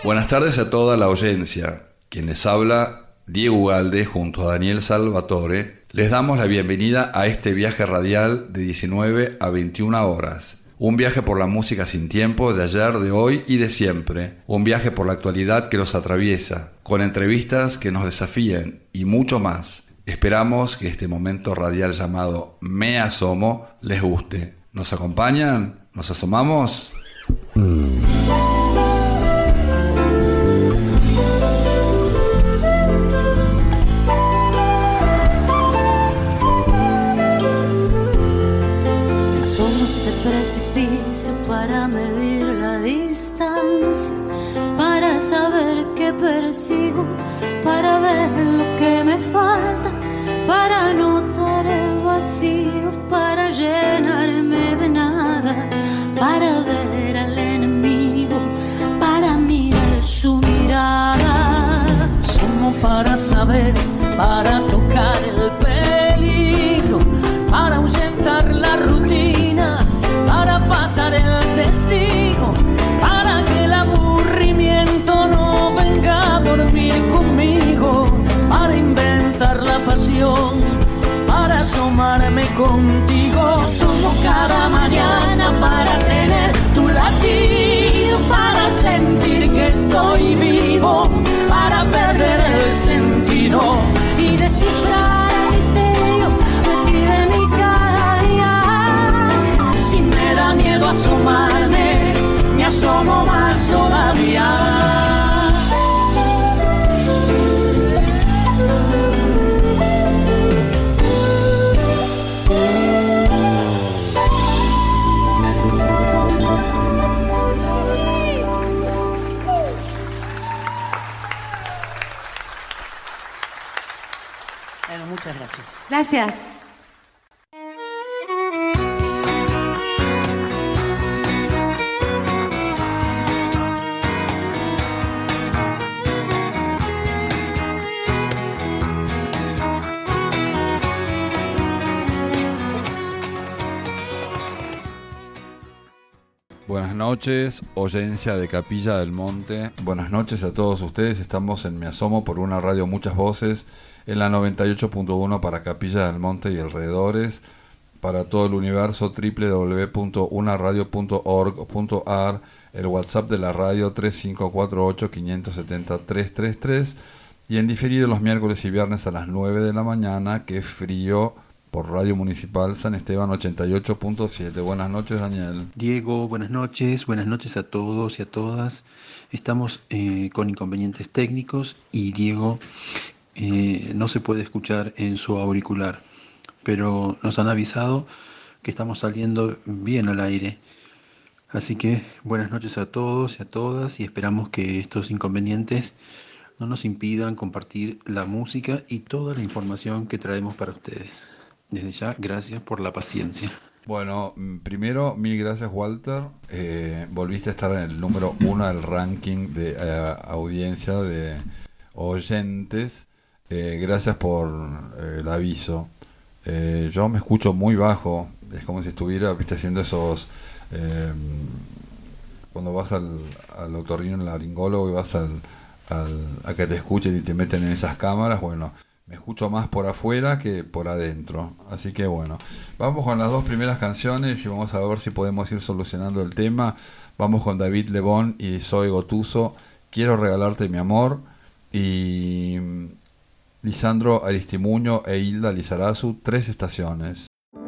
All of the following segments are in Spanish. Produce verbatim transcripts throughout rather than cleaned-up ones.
Buenas tardes a toda la audiencia. Quien les habla, Diego Ugalde, junto a Daniel Salvatore, les damos la bienvenida a este viaje radial de diecinueve a veintiuna horas. Un viaje por la música sin tiempo de ayer, de hoy y de siempre. Un viaje por la actualidad que los atraviesa, con entrevistas que nos desafíen y mucho más. Esperamos que este momento radial llamado Me Asomo les guste. ¿Nos acompañan? ¿Nos asomamos? Mm. Precipicio para medir la distancia, para saber qué persigo, para ver lo que me falta, para notar el vacío, para llenarme de nada, para ver al enemigo, para mirar su mirada. Somos para saber, para tocar el peligro, para ahuyentar la rutina, para pasar el testigo, para que el aburrimiento no venga a dormir conmigo, para inventar la pasión, para asomarme contigo. Somos cada mañana para tener tu latido, para sentir que estoy vivo, para perder el sentido y descifrar el misterio de ti, de mi cada día. Si me da miedo asomarme, me asomo más todavía. Bueno, muchas gracias. Gracias. Buenas noches, audiencia de Capilla del Monte. Buenas noches a todos ustedes. Estamos en Me Asomo por una radio Muchas Voces en la noventa y ocho punto uno para Capilla del Monte y alrededores, para todo el universo doble u doble u doble u punto una radio punto org punto a r, el WhatsApp de la radio tres cinco cuatro ocho, cinco siete cero, tres tres tres y en diferido los miércoles y viernes a las nueve de la mañana, que frío, por Radio Municipal San Esteban ochenta y ocho punto siete. Buenas noches, Daniel. Diego, buenas noches. Buenas noches a todos y a todas. Estamos eh, con inconvenientes técnicos y Diego eh, no se puede escuchar en su auricular, pero nos han avisado que estamos saliendo bien al aire. Así que buenas noches a todos y a todas y esperamos que estos inconvenientes no nos impidan compartir la música y toda la información que traemos para ustedes. Desde ya, gracias por la paciencia. Bueno, primero, mil gracias, Walter. Eh, volviste a estar en el número uno del ranking de eh, audiencia de oyentes. Eh, gracias por eh, el aviso. Eh, yo me escucho muy bajo. Es como si estuviera, viste, haciendo esos... Eh, cuando vas al, al otorrinolaringólogo y vas al, al, a que te escuchen y te meten en esas cámaras, bueno... Me escucho más por afuera que por adentro. Así que bueno, vamos con las dos primeras canciones y vamos a ver si podemos ir solucionando el tema. Vamos con David Lebón y Zoe Gotuso, Quiero regalarte mi amor. Y Lisandro Aristimuño e Hilda Lizarazu, Tres estaciones.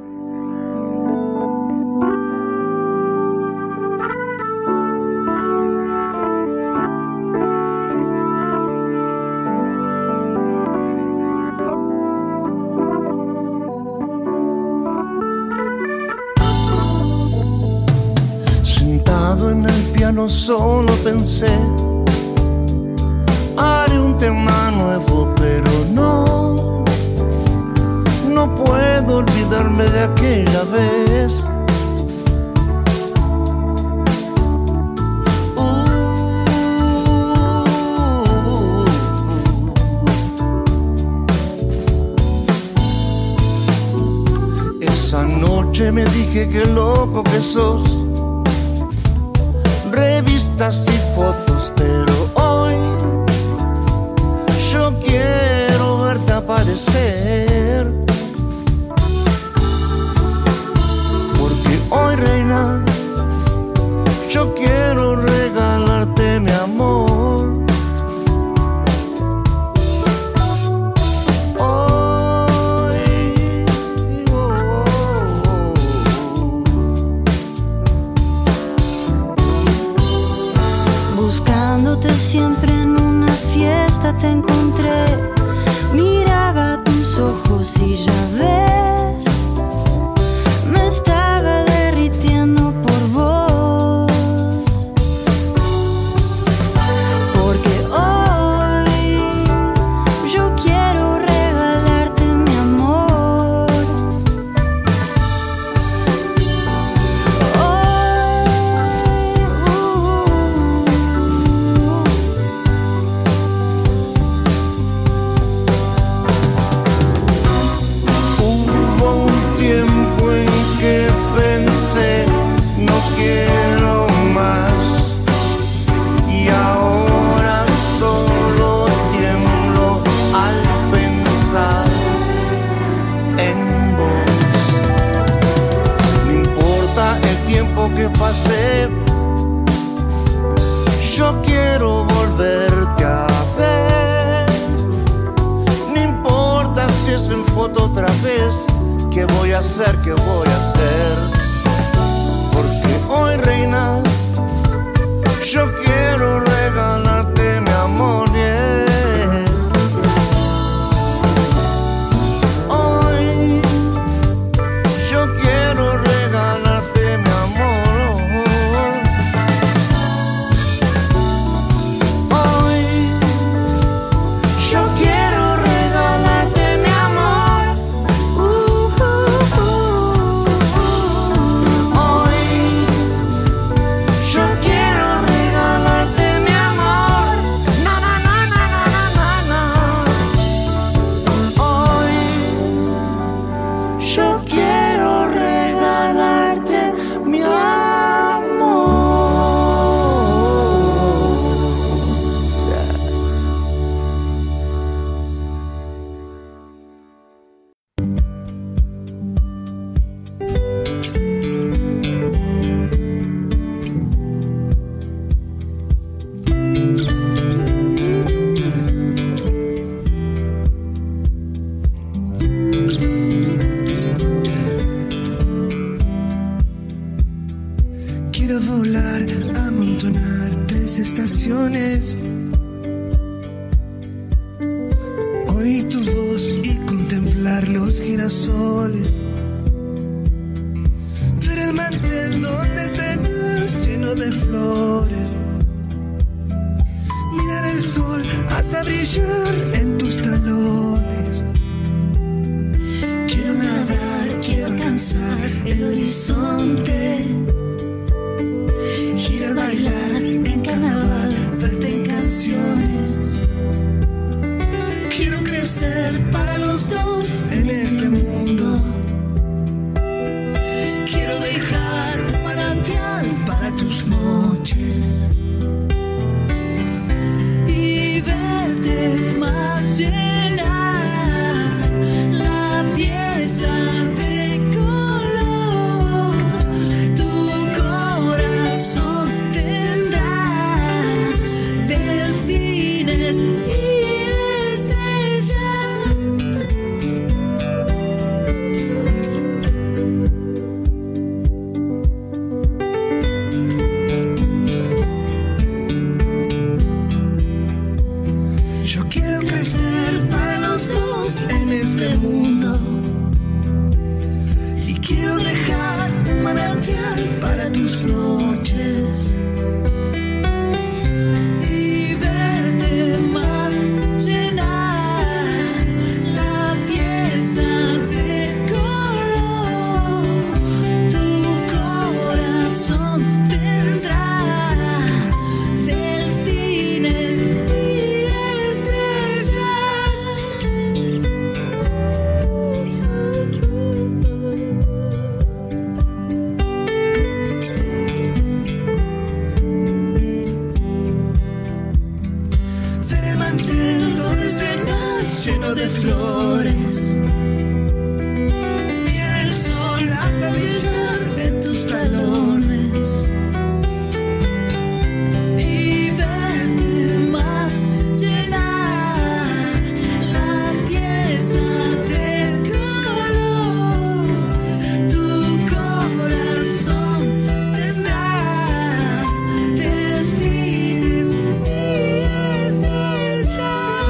No solo pensé, haré un tema nuevo, pero no, no puedo olvidarme de aquella vez. Uh, esa noche me dije que loco que sos, revistas y fotos, pero hasta te encontré. Miraba tus ojos y ya ves, me estaba derritiendo por vos. Porque hoy yo quiero regalarte mi amor. Hoy, uh, Hubo un tiempo en que pensé no quiero más, y ahora solo tiemblo al pensar en vos. No importa el tiempo que pase, yo quiero volverte a ver. No importa si es en foto otra vez, ¿qué voy a hacer? ¿Qué voy a hacer? Porque hoy, reina, yo quiero regalarte mi amor, yeah. Hoy yo quiero regalarte mi amor. Hoy yo quiero regalarte mi amor. uh, uh, uh, uh. Hoy yo quiero regalarte mi amor. Na na na na na na na. Hoy yo quiero regalarte mi amor. Quiero volar, amontonar tres estaciones, oír tu voz y contemplar los girasoles, ver el mantel donde se vas lleno de flores, mirar el sol hasta brillar en tus talones. Quiero nadar, quiero alcanzar el horizonte, girar, bailar en carnaval, verte en canciones. Quiero crecer para los dos en este mundo. Quiero dejar un manantial para tus noches y verte más llenar la pieza de color. Tu corazón tendrá delfines y estrellas. Yo quiero crecer para los dos en este mundo y quiero dejar un manantial para tus noches y verte más llenar la pieza de color. Tu corazón tendrá delfines y estrellas. Ver el mantel donde cenas lleno de flores, mirar el sol hasta brillar en tus talones y verte más llenar la pieza de color. Tu corazón tendrá delfines y estrellas.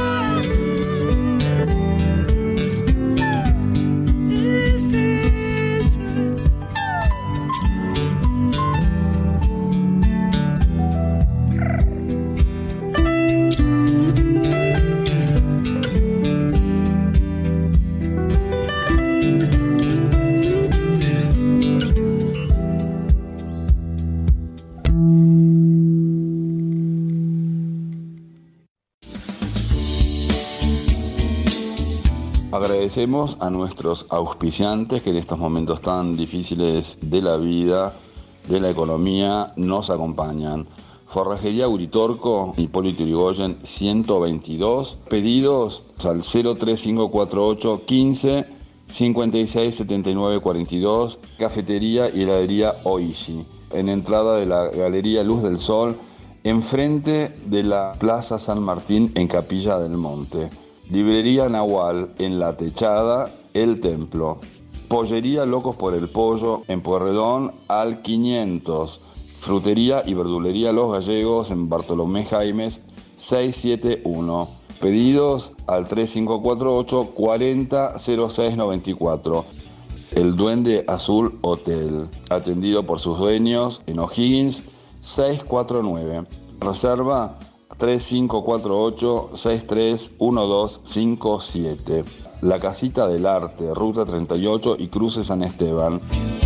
Agradecemos a nuestros auspiciantes que en estos momentos tan difíciles de la vida, de la economía, nos acompañan. Forrajería Uritorco, Hipólito Yrigoyen ciento veintidós. Pedidos al cero tres cinco cuatro ocho quince cincuenta y seis setenta y nueve cuarenta y dos. Cafetería y heladería Oishi, en entrada de la Galería Luz del Sol, enfrente de la Plaza San Martín en Capilla del Monte. Librería Nahual en La Techada, El Templo. Pollería Locos por el Pollo en Pueyrredón al quinientos. Frutería y verdulería Los Gallegos en Bartolomé Jaimes seiscientos setenta y uno. Pedidos al tres cinco cuatro ocho cuarenta cero seis noventa y cuatro. El Duende Azul Hotel, atendido por sus dueños en O'Higgins seiscientos cuarenta y nueve. Reserva tres cinco cuatro ocho seis tres uno dos cinco siete. La Casita del Arte, Ruta treinta y ocho y Cruce San Esteban.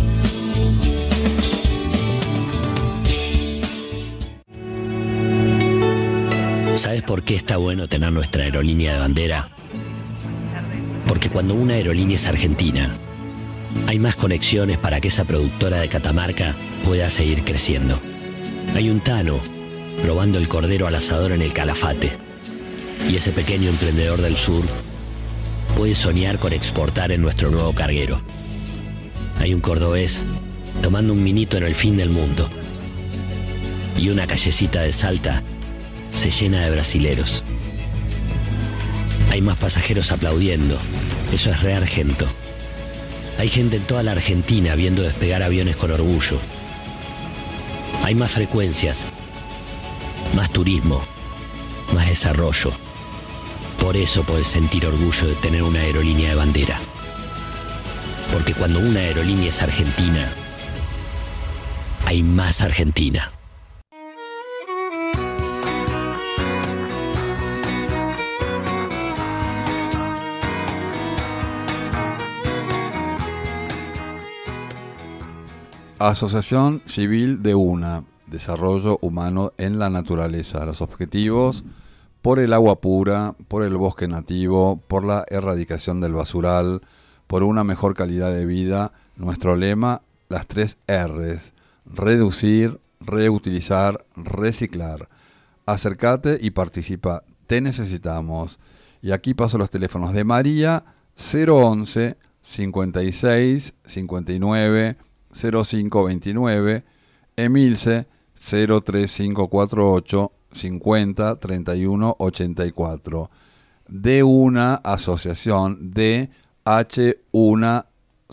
¿Sabes por qué está bueno tener nuestra aerolínea de bandera? Porque cuando una aerolínea es argentina, hay más conexiones para que esa productora de Catamarca pueda seguir creciendo. Hay un Tano probando el cordero al asador en el Calafate, y ese pequeño emprendedor del sur puede soñar con exportar en nuestro nuevo carguero. Hay un cordobés tomando un minito en el fin del mundo, y una callecita de Salta se llena de brasileros. Hay más pasajeros aplaudiendo, eso es re argento. Hay gente en toda la Argentina viendo despegar aviones con orgullo. Hay más frecuencias, más turismo, más desarrollo. Por eso podés sentir orgullo de tener una aerolínea de bandera. Porque cuando una aerolínea es argentina, hay más Argentina. Asociación Civil de UNA, Desarrollo Humano en la Naturaleza. Los objetivos: por el agua pura, por el bosque nativo, por la erradicación del basural, por una mejor calidad de vida. Nuestro lema, las tres R's: reducir, reutilizar, reciclar. Acércate y participa, te necesitamos. Y aquí paso los teléfonos de María, cero once cincuenta y seis cincuenta y nueve cero cinco veintinueve, Emilce cero tres cinco cuatro ocho cincuenta treinta y uno ochenta y cuatro. De una asociación, de h una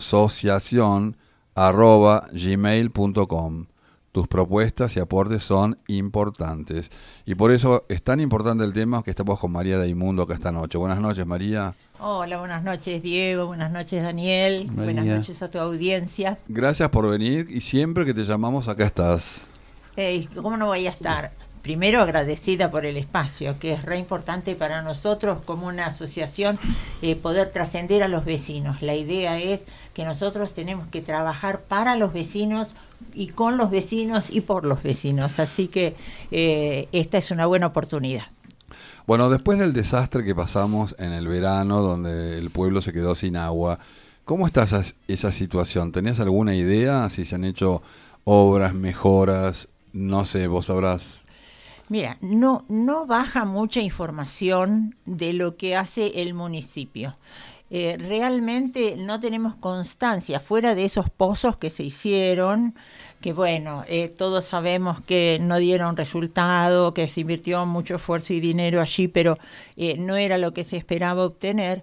asociación arroba gmail punto com. Tus propuestas y aportes son importantes. Y por eso es tan importante el tema que estamos con María Daimundo acá esta noche. Buenas noches, María. Hola, buenas noches, Diego. Buenas noches, Daniel. María. Buenas noches a tu audiencia. Gracias por venir y siempre que te llamamos acá estás. Eh, ¿Cómo no voy a estar? Primero agradecida por el espacio, que es re importante para nosotros como una asociación eh, poder trascender a los vecinos. La idea es que nosotros tenemos que trabajar para los vecinos y con los vecinos y por los vecinos. Así que eh, esta es una buena oportunidad. Bueno, después del desastre que pasamos en el verano, donde el pueblo se quedó sin agua, ¿cómo está esa, esa situación? ¿Tenés alguna idea si se han hecho obras, mejoras? No sé, vos sabrás. Mira, no, no baja mucha información de lo que hace el municipio. Eh, realmente no tenemos constancia fuera de esos pozos que se hicieron, que bueno, eh, todos sabemos que no dieron resultado, que se invirtió mucho esfuerzo y dinero allí, pero eh, no era lo que se esperaba obtener.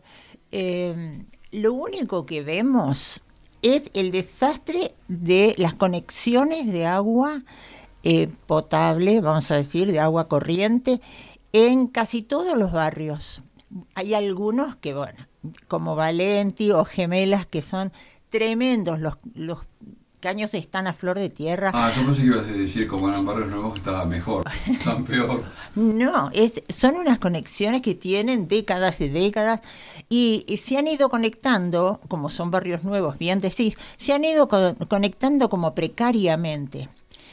Eh, lo único que vemos es el desastre de las conexiones de agua Eh, potable, vamos a decir, de agua corriente, en casi todos los barrios. Hay algunos que, bueno, como Valenti o Gemelas, que son tremendos, los, los caños están a flor de tierra. Ah, yo pensé que ibas a decir, como eran barrios nuevos, que estaba mejor, tan peor. No, es, son unas conexiones que tienen décadas y décadas, y, y se han ido conectando, como son barrios nuevos, bien decís, se han ido co- conectando como precariamente.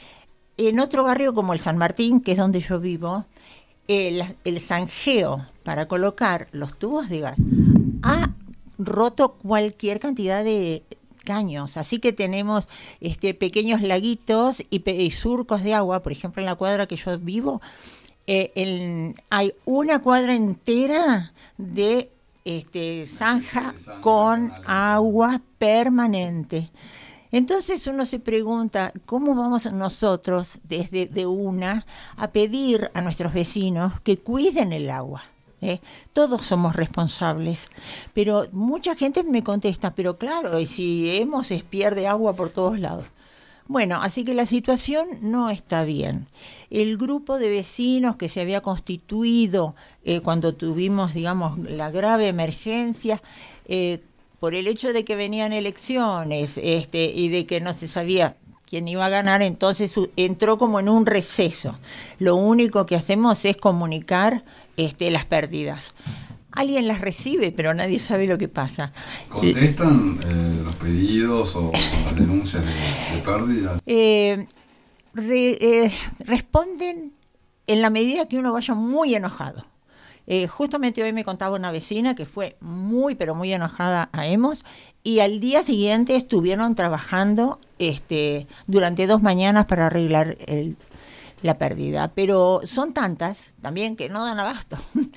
En otro barrio como el San Martín, que es donde yo vivo, el, el zanjeo para colocar los tubos de gas ha roto cualquier cantidad de caños, así que tenemos este, pequeños laguitos y, pe- y surcos de agua. Por ejemplo, en la cuadra que yo vivo, eh, en- hay una cuadra entera de este, zanja con agua permanente. Entonces uno se pregunta, ¿cómo vamos nosotros desde de una a pedir a nuestros vecinos que cuiden el agua? ¿Eh? Todos somos responsables, pero mucha gente me contesta, pero claro, y si hemos es pierde agua por todos lados. Bueno, así que la situación no está bien. El grupo de vecinos que se había constituido eh, cuando tuvimos, digamos, la grave emergencia, eh, por el hecho de que venían elecciones este, y de que no se sabía quién iba a ganar, entonces su- entró como en un receso. Lo único que hacemos es comunicar este, las pérdidas. Alguien las recibe, pero nadie sabe lo que pasa. ¿Contestan eh, los pedidos o las denuncias de, de pérdidas? Eh, re- eh, responden en la medida que uno vaya muy enojado. Eh, justamente hoy me contaba una vecina que fue muy, pero muy enojada a Hemos, y al día siguiente estuvieron trabajando este, durante dos mañanas para arreglar el, la pérdida. Pero son tantas también que no dan abasto.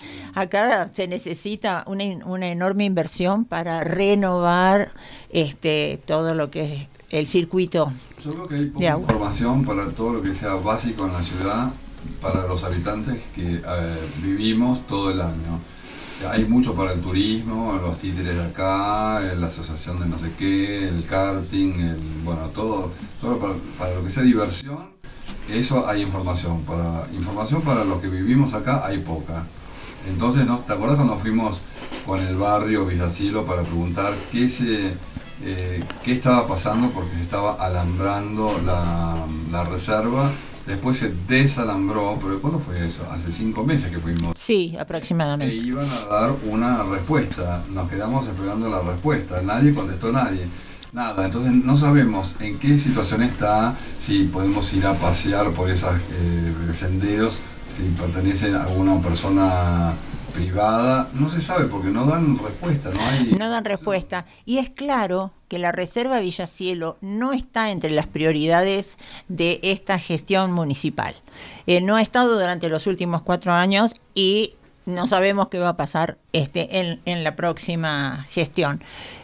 Acá se necesita una, in- una enorme inversión para renovar este, todo lo que es el circuito. Yo creo que hay de poca agua. información para todo lo que sea básico en la ciudad para los habitantes que eh, vivimos todo el año. Hay mucho para el turismo, los títeres de acá, eh, la asociación de no sé qué, el karting, el, bueno, todo, todo para, para lo que sea diversión, eso hay información. Para información para los que vivimos acá hay poca. Entonces, ¿no? ¿Te acuerdas cuando fuimos con el barrio Villacilo para preguntar qué se eh, qué estaba pasando porque se estaba alambrando la, la reserva? Después se desalambró, pero ¿cuándo fue eso? Hace cinco meses que fuimos. Sí, E aproximadamente. iban a dar una respuesta. Nos quedamos esperando la respuesta. Nadie contestó, nadie. Nada. Entonces no sabemos en qué situación está, si podemos ir a pasear por esos eh, senderos, si pertenecen a alguna persona privada. No se sabe porque no dan respuesta. No hay. No dan respuesta. Y es claro que la Reserva Villacielo no está entre las prioridades de esta gestión municipal. Eh, no ha estado durante los últimos cuatro años y no sabemos qué va a pasar este, en, en la próxima gestión.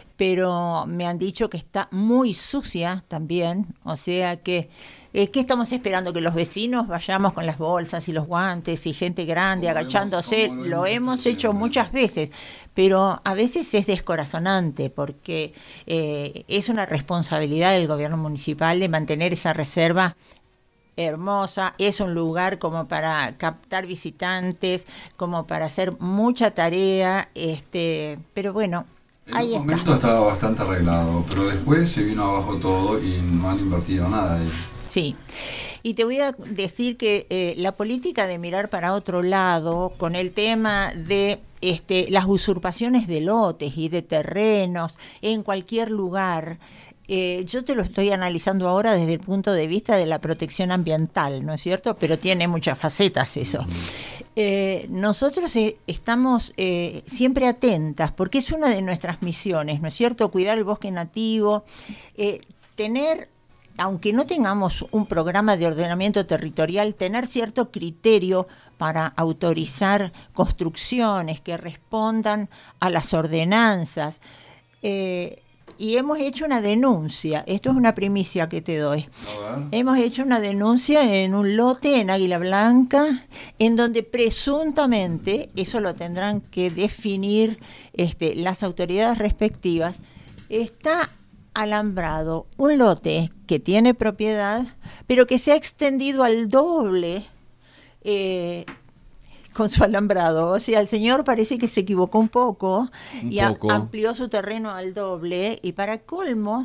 Pero me han dicho que está muy sucia también, o sea que, eh, ¿qué estamos esperando? Que los vecinos vayamos con las bolsas y los guantes y gente grande Como lo agachándose, hemos- como lo lo hemos hemos hecho hecho siempre. muchas veces, pero a veces es descorazonante porque eh, es una responsabilidad del gobierno municipal de mantener esa reserva hermosa, es un lugar como para captar visitantes, como para hacer mucha tarea, este, pero bueno, En ahí un está. momento estaba bastante arreglado, pero después se vino abajo todo y no han invertido nada ahí. Sí, y te voy a decir que eh, la política de mirar para otro lado con el tema de este, las usurpaciones de lotes y de terrenos en cualquier lugar, eh, yo te lo estoy analizando ahora desde el punto de vista de la protección ambiental, ¿no es cierto? Pero tiene muchas facetas eso. Eh, nosotros eh, estamos eh, siempre atentas porque es una de nuestras misiones, ¿no es cierto? Cuidar el bosque nativo, eh, tener, aunque no tengamos un programa de ordenamiento territorial, tener cierto criterio para autorizar construcciones que respondan a las ordenanzas. Eh, y hemos hecho una denuncia, esto es una primicia que te doy. A ver. Hemos hecho una denuncia en un lote en Águila Blanca, en donde presuntamente, eso lo tendrán que definir este, las autoridades respectivas, está alambrado un lote que tiene propiedad, pero que se ha extendido al doble eh, con su alambrado. O sea, el señor parece que se equivocó un poco Un y a- poco. amplió su terreno al doble y para colmo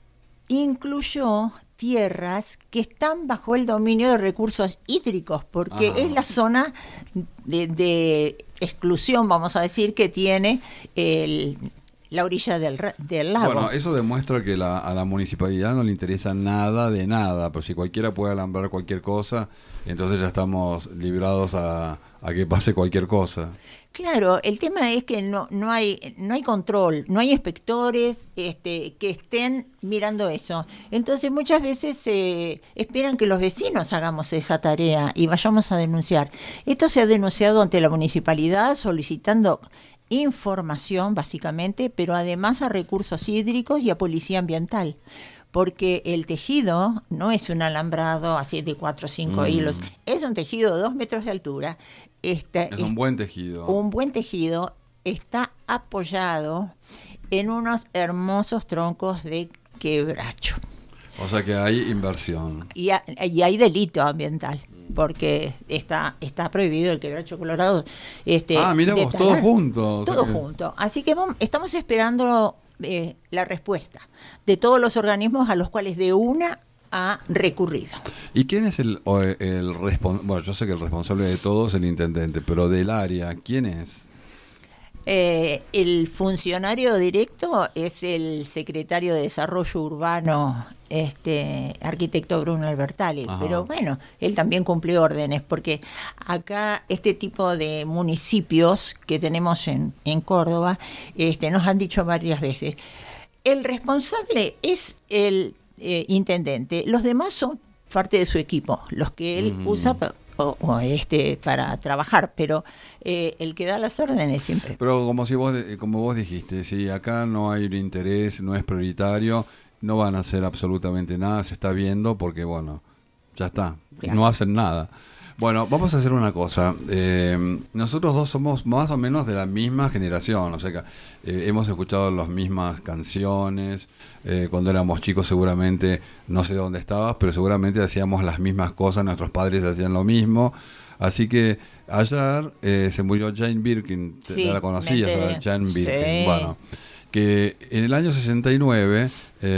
incluyó tierras que están bajo el dominio de recursos hídricos, porque Ah. es la zona de, de exclusión, vamos a decir, que tiene el, la orilla del, ra- del lago. Bueno, eso demuestra que la- a la municipalidad no le interesa nada de nada, pero si cualquiera puede alambrar cualquier cosa, entonces ya estamos librados a, a que pase cualquier cosa. Claro, el tema es que no, no hay, no hay control, no hay inspectores este, que estén mirando eso. Entonces muchas veces eh, esperan que los vecinos hagamos esa tarea y vayamos a denunciar. Esto se ha denunciado ante la municipalidad solicitando información básicamente, pero además a recursos hídricos y a policía ambiental. Porque el tejido no es un alambrado así de cuatro o cinco Mm. hilos, es un tejido de dos metros de altura. Este, Es un buen tejido. un buen tejido está apoyado en unos hermosos troncos de quebracho. O sea que hay inversión. Y, ha- y hay delito ambiental, porque está está prohibido el quebracho colorado. Este, Ah, mira de vos, talar. todos juntos. Todo junto. Así que vamos- estamos esperando eh, la respuesta de todos los organismos a los cuales de una ha recurrido. ¿Y quién es el, o el responsable? Bueno, yo sé que el responsable de todo es el intendente, pero del área, ¿quién es? Eh, el funcionario directo es el secretario de Desarrollo Urbano, este arquitecto Bruno Albertalli, Ajá. pero bueno, él también cumplió órdenes, porque acá este tipo de municipios que tenemos en, en Córdoba, este, nos han dicho varias veces, el responsable es el eh, intendente, los demás son parte de su equipo, los que él Mm. usa pa- o, o este para trabajar, pero eh, el que da las órdenes siempre. Pero como si vos, como vos dijiste, si acá no hay un interés, no es prioritario, no van a hacer absolutamente nada, se está viendo porque, bueno, ya está, Claro. no hacen nada. Bueno, vamos a hacer una cosa. Eh, nosotros dos somos más o menos de la misma generación, o sea que eh, hemos escuchado las mismas canciones. Eh, cuando éramos chicos seguramente, no sé dónde estabas, pero seguramente hacíamos las mismas cosas, nuestros padres hacían lo mismo. Así que ayer eh, se murió Jane Birkin, te- Sí, la conocías, me enteré. ¿verdad? Jane Birkin. Sí. Bueno, que en el año sesenta y nueve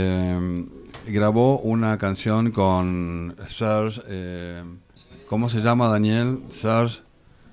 eh, grabó una canción con Serge, eh, ¿cómo se llama, Daniel? Serge,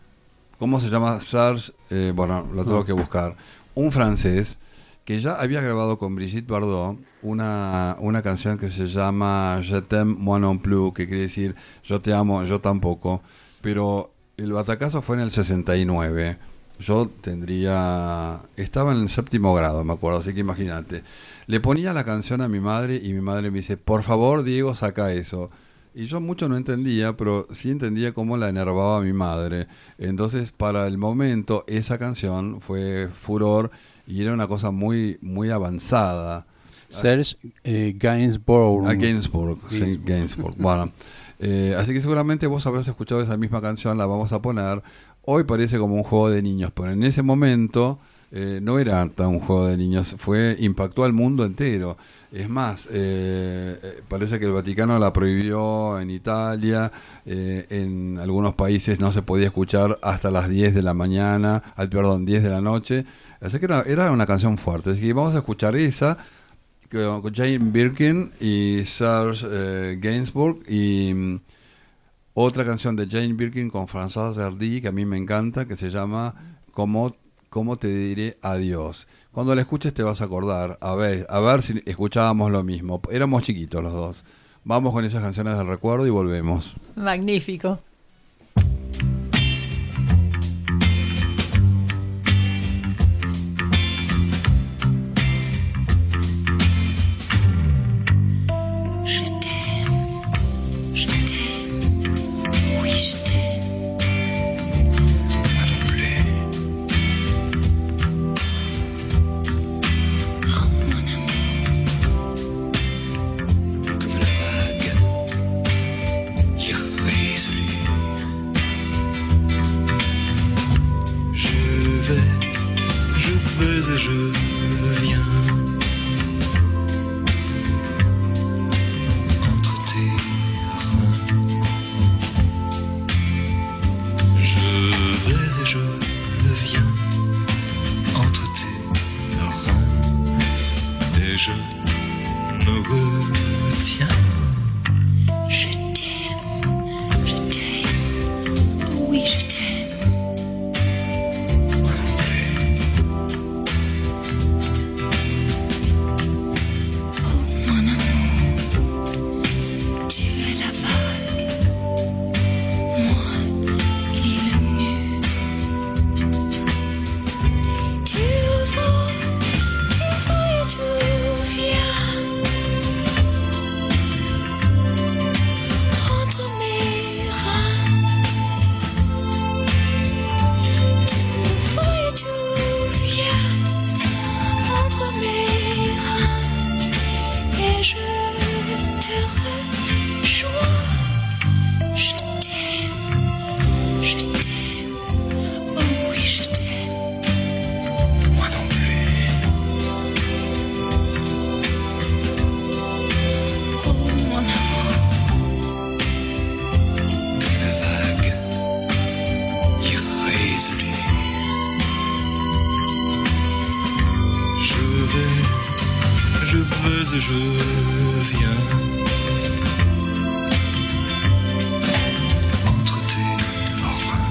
¿cómo se llama Serge? Eh, bueno, lo tengo que buscar. Un francés que ya había grabado con Brigitte Bardot una, una canción que se llama Je t'aime moi non plus, que quiere decir yo te amo, yo tampoco. Pero el batacazo fue en el sesenta y nueve. Yo tendría... Estaba en el séptimo grado, me acuerdo, así que imagínate. Le ponía la canción a mi madre y mi madre me dice, por favor, Diego, saca eso. Y yo mucho no entendía, pero sí entendía cómo la enervaba mi madre. Entonces, para el momento, esa canción fue furor y era una cosa muy, muy avanzada. Serge eh, Gainsbourg. A Gainsbourg, sí, Gainsbourg. Bueno, eh, así que seguramente vos habrás escuchado esa misma canción, la vamos a poner. Hoy parece como un juego de niños, pero en ese momento eh, no era tan un juego de niños, fue impactó al mundo entero. Es más, eh, eh, parece que el Vaticano la prohibió en Italia, eh, en algunos países no se podía escuchar hasta las diez de la mañana, al perdón, diez de la noche. Así que era, era una canción fuerte. Así que vamos a escuchar esa con Jane Birkin y Serge eh, Gainsbourg y mm, otra canción de Jane Birkin con François Hardy que a mí me encanta, que se llama ¿Cómo, cómo te diré adiós? Cuando la escuches te vas a acordar, a ver, a ver si escuchábamos lo mismo. Éramos chiquitos los dos. Vamos con esas canciones del recuerdo y volvemos. Magnífico. Je t'aime, je t'aime, oui je t'aime. Moi non plus. Oh mon amour, comme la vague irrésolue. Je vais, je vais et je viens. Entre tes reins, je vais et je viens entre tes reins et je me retiens. Je t'aime, je t'aime, oui je t'aime. Moi non plus. Oh mon amour, tu es la vague, moi l'île nue. vais, je veux et je viens. Entre tes reins,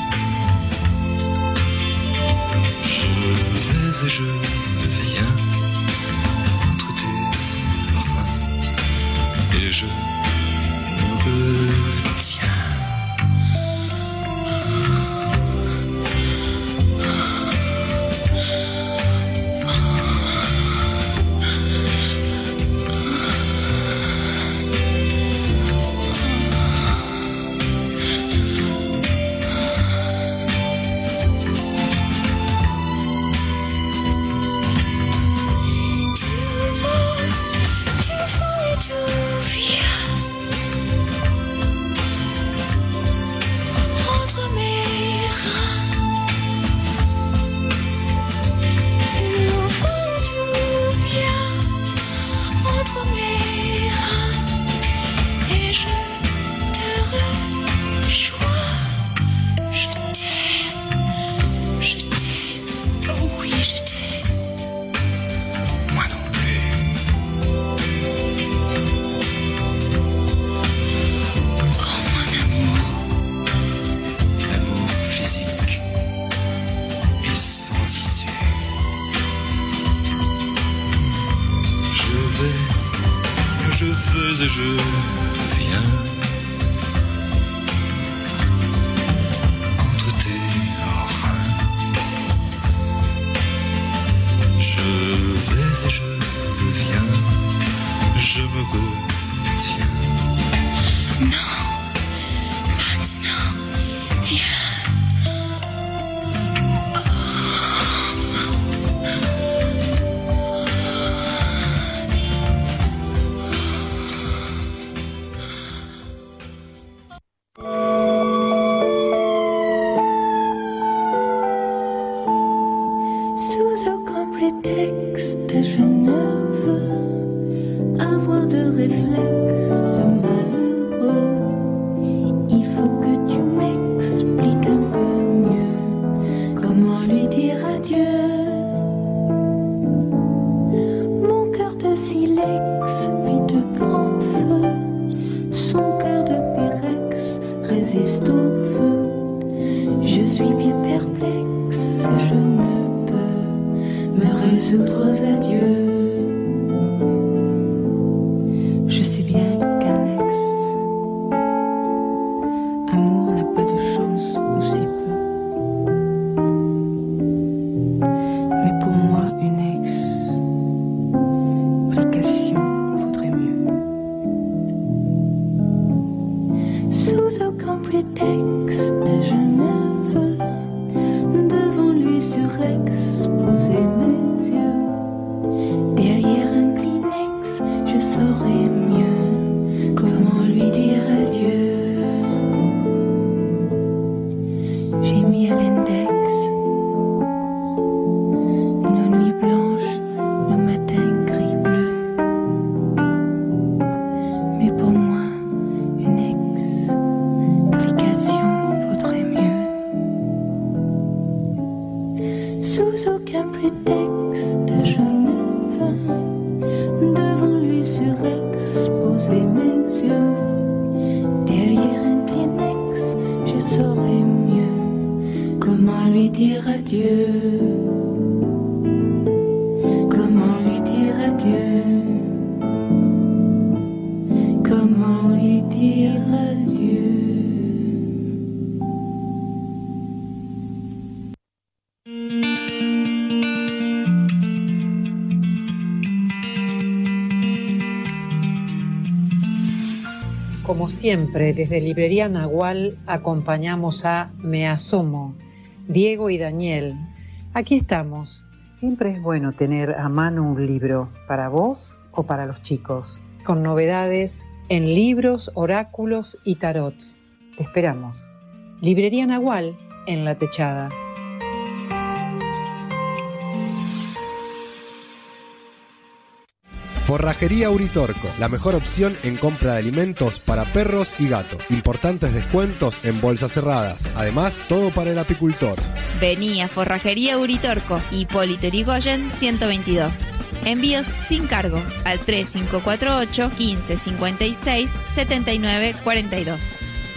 je vais et je viens. Entre tes reins, et je me retiens. Como siempre, desde Librería Nahual acompañamos a Me Asomo, Diego y Daniel. Aquí estamos. Siempre es bueno tener a mano un libro, para vos o para los chicos, con novedades en libros, oráculos y tarots. Te esperamos. Librería Nahual, en La Techada. Forrajería Uritorco, la mejor opción en compra de alimentos para perros y gatos. Importantes descuentos en bolsas cerradas. Además, todo para el apicultor. Vení a Forrajería Uritorco, Hipólito Yrigoyen ciento veintidós. Envíos sin cargo al tres cinco cuatro ocho, quince cincuenta y seis, setenta y nueve cuarenta y dos.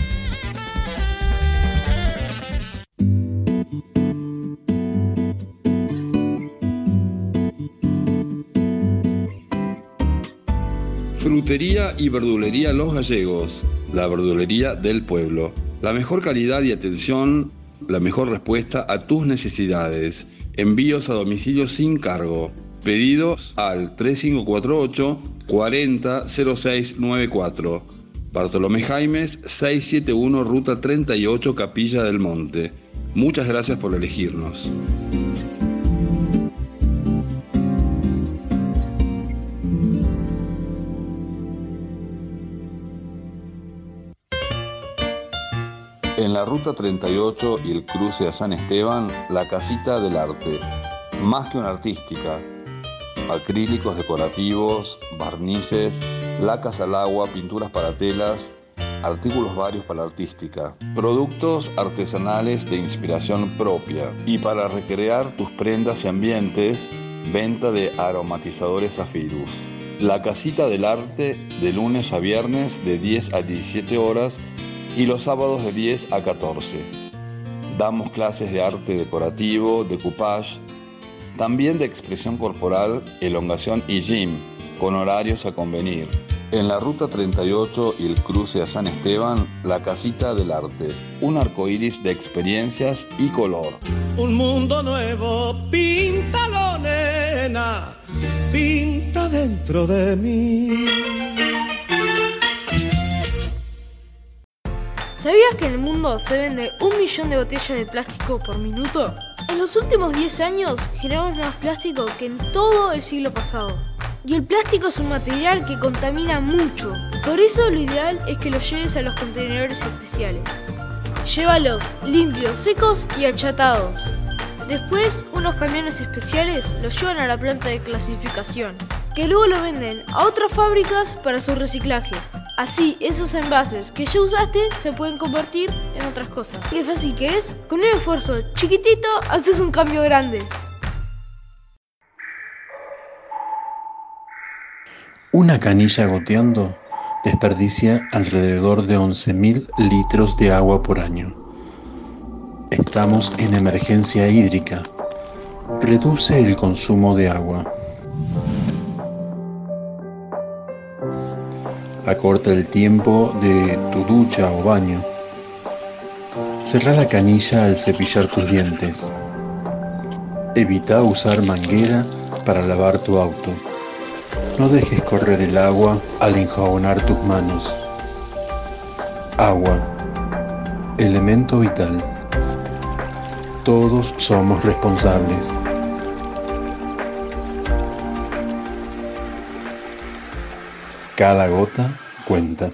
Frutería y verdulería Los Gallegos, la verdulería del pueblo. La mejor calidad y atención, la mejor respuesta a tus necesidades. Envíos a domicilio sin cargo. Pedidos al tres cinco cuatro ocho, cuarenta, cero seis noventa y cuatro. Bartolomé Jaimes, seiscientos setenta y uno, Ruta treinta y ocho, Capilla del Monte. Muchas gracias por elegirnos. En la Ruta treinta y ocho y el cruce a San Esteban, la Casita del Arte. Más que una artística. Acrílicos decorativos, barnices, lacas al agua, pinturas para telas, artículos varios para la artística. Productos artesanales de inspiración propia. Y para recrear tus prendas y ambientes, venta de aromatizadores Zafirus. La Casita del Arte, de lunes a viernes de diez a diecisiete horas y los sábados de diez a catorce. Damos clases de arte decorativo, decoupage, también de expresión corporal, elongación y gym, con horarios a convenir. En la Ruta treinta y ocho y el cruce a San Esteban, la Casita del Arte. Un arcoíris de experiencias y color. Un mundo nuevo, píntalo, nena, pinta dentro de mí. ¿Sabías que en el mundo se vende un millón de botellas de plástico por minuto? En los últimos diez años generamos más plástico que en todo el siglo pasado. Y el plástico es un material que contamina mucho. Por eso lo ideal es que los lleves a los contenedores especiales. Llévalos limpios, secos y achatados. Después, unos camiones especiales los llevan a la planta de clasificación, que luego lo venden a otras fábricas para su reciclaje. Así, esos envases que ya usaste se pueden convertir en otras cosas. Qué fácil que es, con un esfuerzo chiquitito haces un cambio grande. Una canilla goteando desperdicia alrededor de once mil litros de agua por año. Estamos en emergencia hídrica. Reduce el consumo de agua. Acorta el tiempo de tu ducha o baño. Cerrá la canilla al cepillar tus dientes. Evita usar manguera para lavar tu auto. No dejes correr el agua al enjabonar tus manos. Agua, elemento vital. Todos somos responsables. Cada gota cuenta.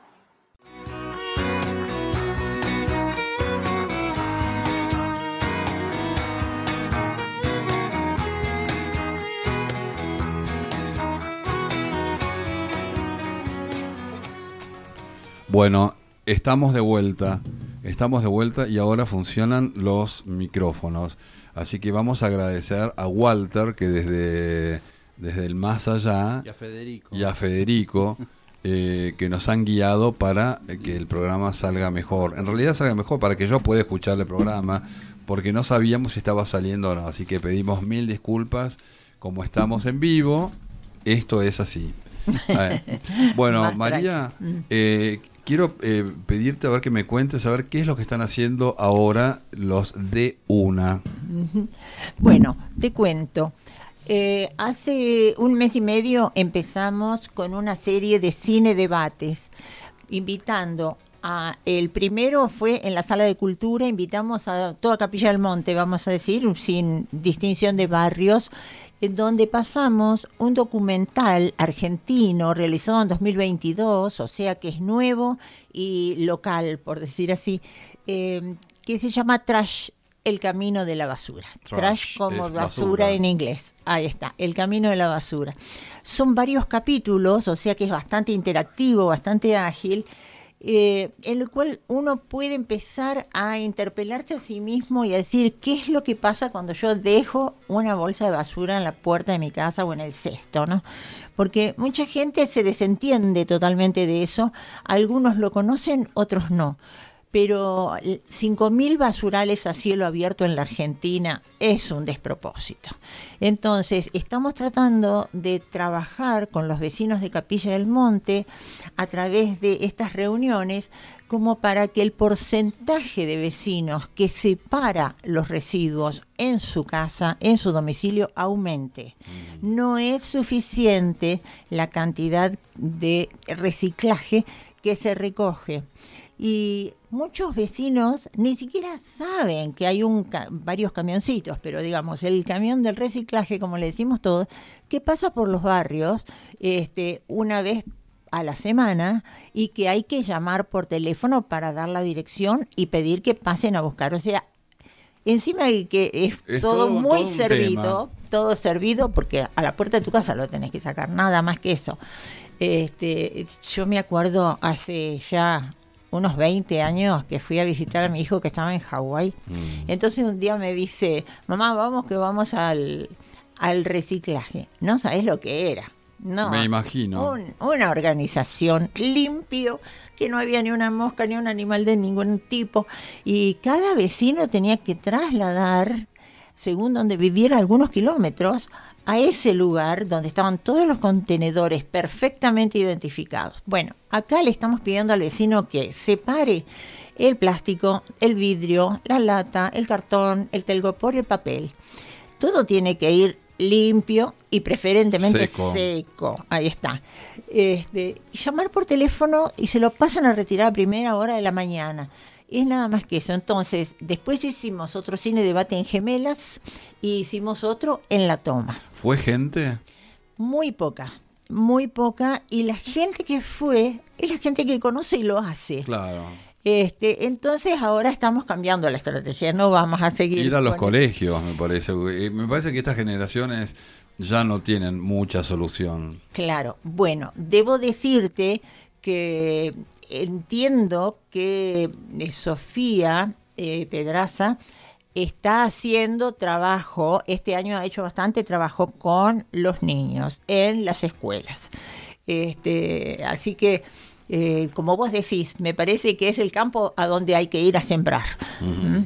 Bueno, estamos de vuelta. Estamos de vuelta y ahora funcionan los micrófonos. Así que vamos a agradecer a Walter, que desde, desde el más allá, y a Federico, y a Federico eh, que nos han guiado para que el programa salga mejor. En realidad salga mejor para que yo pueda escuchar el programa, porque no sabíamos si estaba saliendo o no. Así que pedimos mil disculpas. Como estamos en vivo, esto es así. Eh, bueno, Más María, tranqui. eh, quiero eh, pedirte a ver que me cuentes a ver qué es lo que están haciendo ahora los de una. Ujú. Bueno, te cuento. Eh, hace un mes y medio empezamos con una serie de cine debates, invitando a, el primero fue en la Sala de Cultura, invitamos a toda Capilla del Monte, vamos a decir, sin distinción de barrios, en donde pasamos un documental argentino realizado en dos mil veintidós, o sea que es nuevo y local, por decir así, eh, que se llama Trash El camino de la basura. Trash, Trash como es basura, basura en inglés. Ahí está, El camino de la basura. Son varios capítulos, o sea que es bastante interactivo, bastante ágil, eh, en el cual uno puede empezar a interpelarse a sí mismo y a decir qué es lo que pasa cuando yo dejo una bolsa de basura en la puerta de mi casa o en el cesto, ¿no? Porque mucha gente se desentiende totalmente de eso, algunos lo conocen, otros no. Pero cinco mil basurales a cielo abierto en la Argentina es un despropósito. Entonces, estamos tratando de trabajar con los vecinos de Capilla del Monte a través de estas reuniones como para que el porcentaje de vecinos que separa los residuos en su casa, en su domicilio, aumente. No es suficiente la cantidad de reciclaje que se recoge. Y muchos vecinos ni siquiera saben que hay un ca- varios camioncitos, pero digamos, el camión del reciclaje, como le decimos todos, que pasa por los barrios este, una vez a la semana y que hay que llamar por teléfono para dar la dirección y pedir que pasen a buscar. O sea, encima de que es, Es todo, todo- muy todo un servido, tema. todo servido, porque a la puerta de tu casa lo tenés que sacar, nada más que eso. Este, yo me acuerdo hace ya unos veinte años que fui a visitar a mi hijo que estaba en Hawái. Mm. Entonces un día me dice, mamá, vamos que vamos al, al reciclaje. No sabés lo que era. No, Me imagino. un- una organización limpio, que no había ni una mosca ni un animal de ningún tipo. Y cada vecino tenía que trasladar, según donde viviera, algunos kilómetros, a ese lugar donde estaban todos los contenedores perfectamente identificados. Bueno, acá le estamos pidiendo al vecino que separe el plástico, el vidrio, la lata, el cartón, el telgopor y el papel. Todo tiene que ir limpio y preferentemente Seco. seco. Ahí está. Este, y llamar por teléfono y se lo pasan a retirar a primera hora de la mañana. Es nada más que eso. Entonces, después hicimos otro cine debate en Gemelas y hicimos otro en La Toma. ¿Fue gente? Muy poca, muy poca. Y la gente que fue es la gente que conoce y lo hace. Claro. Este, entonces ahora estamos cambiando la estrategia, no vamos a seguir. Ir a los con colegios, me parece. Eh, Me parece que estas generaciones ya no tienen mucha solución. Claro, bueno, debo decirte que entiendo que eh, Sofía eh, Pedraza está haciendo trabajo, este año ha hecho bastante trabajo con los niños en las escuelas. Este, así que, eh, como vos decís, me parece que es el campo a donde hay que ir a sembrar. Ujú. ¿Mm?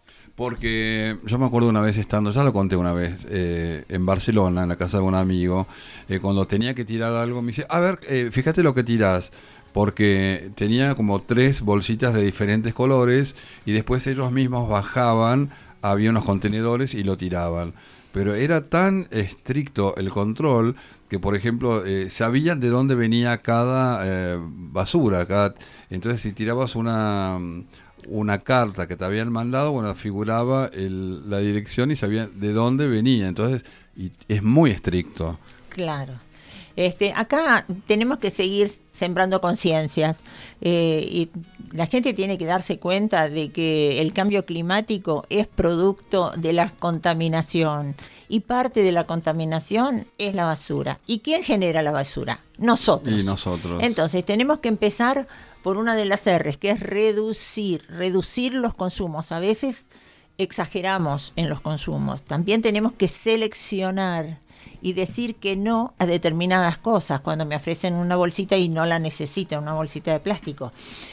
Porque yo me acuerdo una vez estando, ya lo conté una vez, eh, en Barcelona, en la casa de un amigo, eh, cuando tenía que tirar algo, me dice, a ver, eh, fíjate lo que tirás, porque tenía como tres bolsitas de diferentes colores y después ellos mismos bajaban, había unos contenedores y lo tiraban. Pero era tan estricto el control que, por ejemplo, eh, sabían de dónde venía cada eh, basura. Cada, entonces, si tirabas una... una carta que te habían mandado, bueno, figuraba el, la dirección y sabía de dónde venía. Entonces, y es muy estricto. Claro. Este, acá tenemos que seguir sembrando conciencias eh, y la gente tiene que darse cuenta de que el cambio climático es producto de la contaminación y parte de la contaminación es la basura. ¿Y quién genera la basura? Nosotros. Y nosotros. Entonces tenemos que empezar por una de las R's, que es reducir, reducir los consumos. A veces exageramos en los consumos. También tenemos que seleccionar y decir que no a determinadas cosas cuando me ofrecen una bolsita y no la necesito, una bolsita de plástico.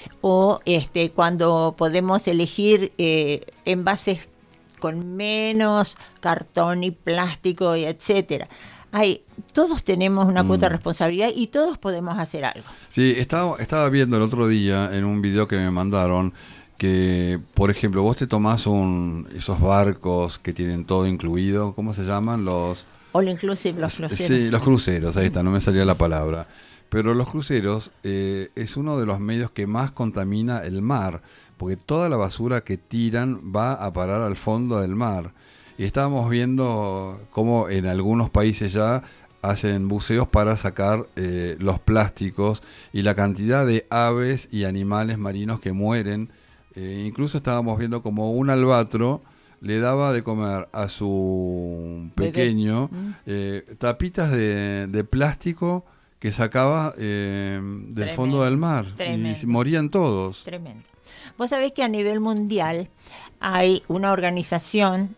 O este cuando podemos elegir eh, envases con menos cartón y plástico, y etcétera. Hay, todos tenemos una cuota de Mm. responsabilidad y todos podemos hacer algo. Sí, estaba, estaba viendo el otro día en un video que me mandaron que, por ejemplo, vos te tomás un, esos barcos que tienen todo incluido, ¿cómo se llaman? Los... All inclusive, los cruceros. Sí, los cruceros, ahí está, no me salía la palabra. Pero los cruceros eh, es uno de los medios que más contamina el mar, porque toda la basura que tiran va a parar al fondo del mar. Y estábamos viendo cómo en algunos países ya hacen buceos para sacar eh, los plásticos y la cantidad de aves y animales marinos que mueren. Eh, incluso estábamos viendo como un albatro le daba de comer a su pequeño eh, tapitas de, de plástico que sacaba eh, del Tremendo, fondo del mar. tremendo. Y morían todos. Tremendo. Vos sabés que a nivel mundial hay una organización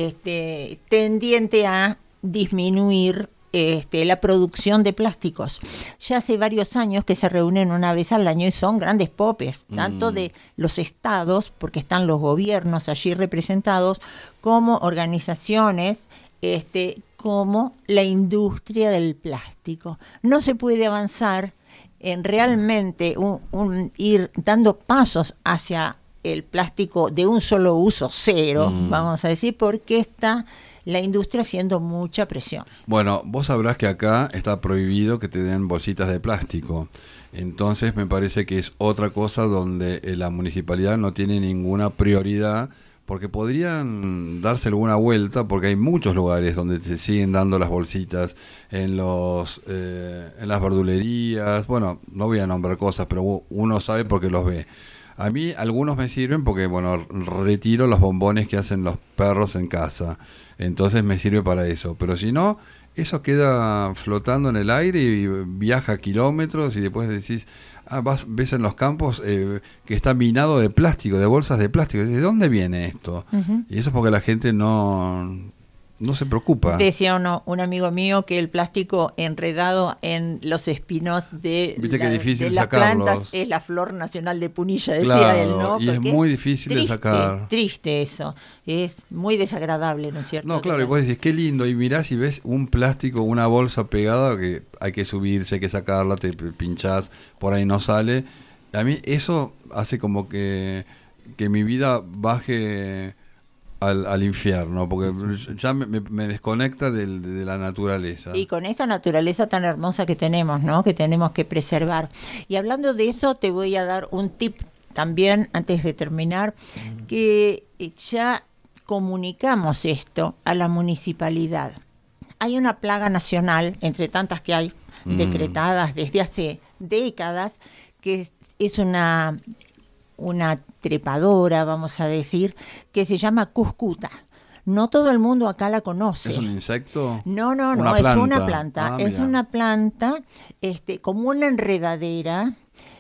este, tendiente a disminuir Este, la producción de plásticos. Ya hace varios años que se reúnen una vez al año y son grandes popes, tanto Mm. de los estados, porque están los gobiernos allí representados, como organizaciones, este, como la industria del plástico. No se puede avanzar en realmente un, un, ir dando pasos hacia el plástico de un solo uso, cero, Mm. vamos a decir, porque está la industria haciendo mucha presión. Bueno, vos sabrás que acá está prohibido que te den bolsitas de plástico. Entonces me parece que es otra cosa donde eh, la municipalidad no tiene ninguna prioridad, porque podrían darse alguna vuelta, porque hay muchos lugares donde se siguen dando las bolsitas, en los eh, en las verdulerías. Bueno, no voy a nombrar cosas, pero uno sabe porque los ve. A mí algunos me sirven porque, bueno, retiro los bombones que hacen los perros en casa. Entonces me sirve para eso. Pero si no, eso queda flotando en el aire y viaja kilómetros y después decís, ah, vas, ves en los campos eh, que está minado de plástico, de bolsas de plástico. ¿De dónde viene esto? Uh-huh. Y eso es porque la gente no, no se preocupa. Decía uno, un amigo mío que el plástico enredado en los espinos de, Viste la, que es difícil de las sacarlos. plantas es la flor nacional de Punilla, decía Claro, él, ¿no? y es Porque muy difícil de triste, sacar. Triste eso, es muy desagradable, ¿no es cierto? No, claro, y vos decís, qué lindo, y mirás y ves un plástico, una bolsa pegada que hay que subirse, hay que sacarla, te p- pinchás, por ahí no sale. A mí eso hace como que, que mi vida baje al, al infierno, porque ya me, me- me desconecta del- de la naturaleza. Y con esta naturaleza tan hermosa que tenemos, ¿no? Que tenemos que preservar. Y hablando de eso, te voy a dar un tip también, antes de terminar, que eh, ya comunicamos esto a la municipalidad. Hay una plaga nacional, entre tantas que hay Mm. decretadas desde hace décadas, que es- es una, una trepadora, vamos a decir, que se llama cuscuta. No todo el mundo acá la conoce. ¿Es un insecto? No, no, no, Una es planta. una planta. Ah, es mira. una planta este, como una enredadera,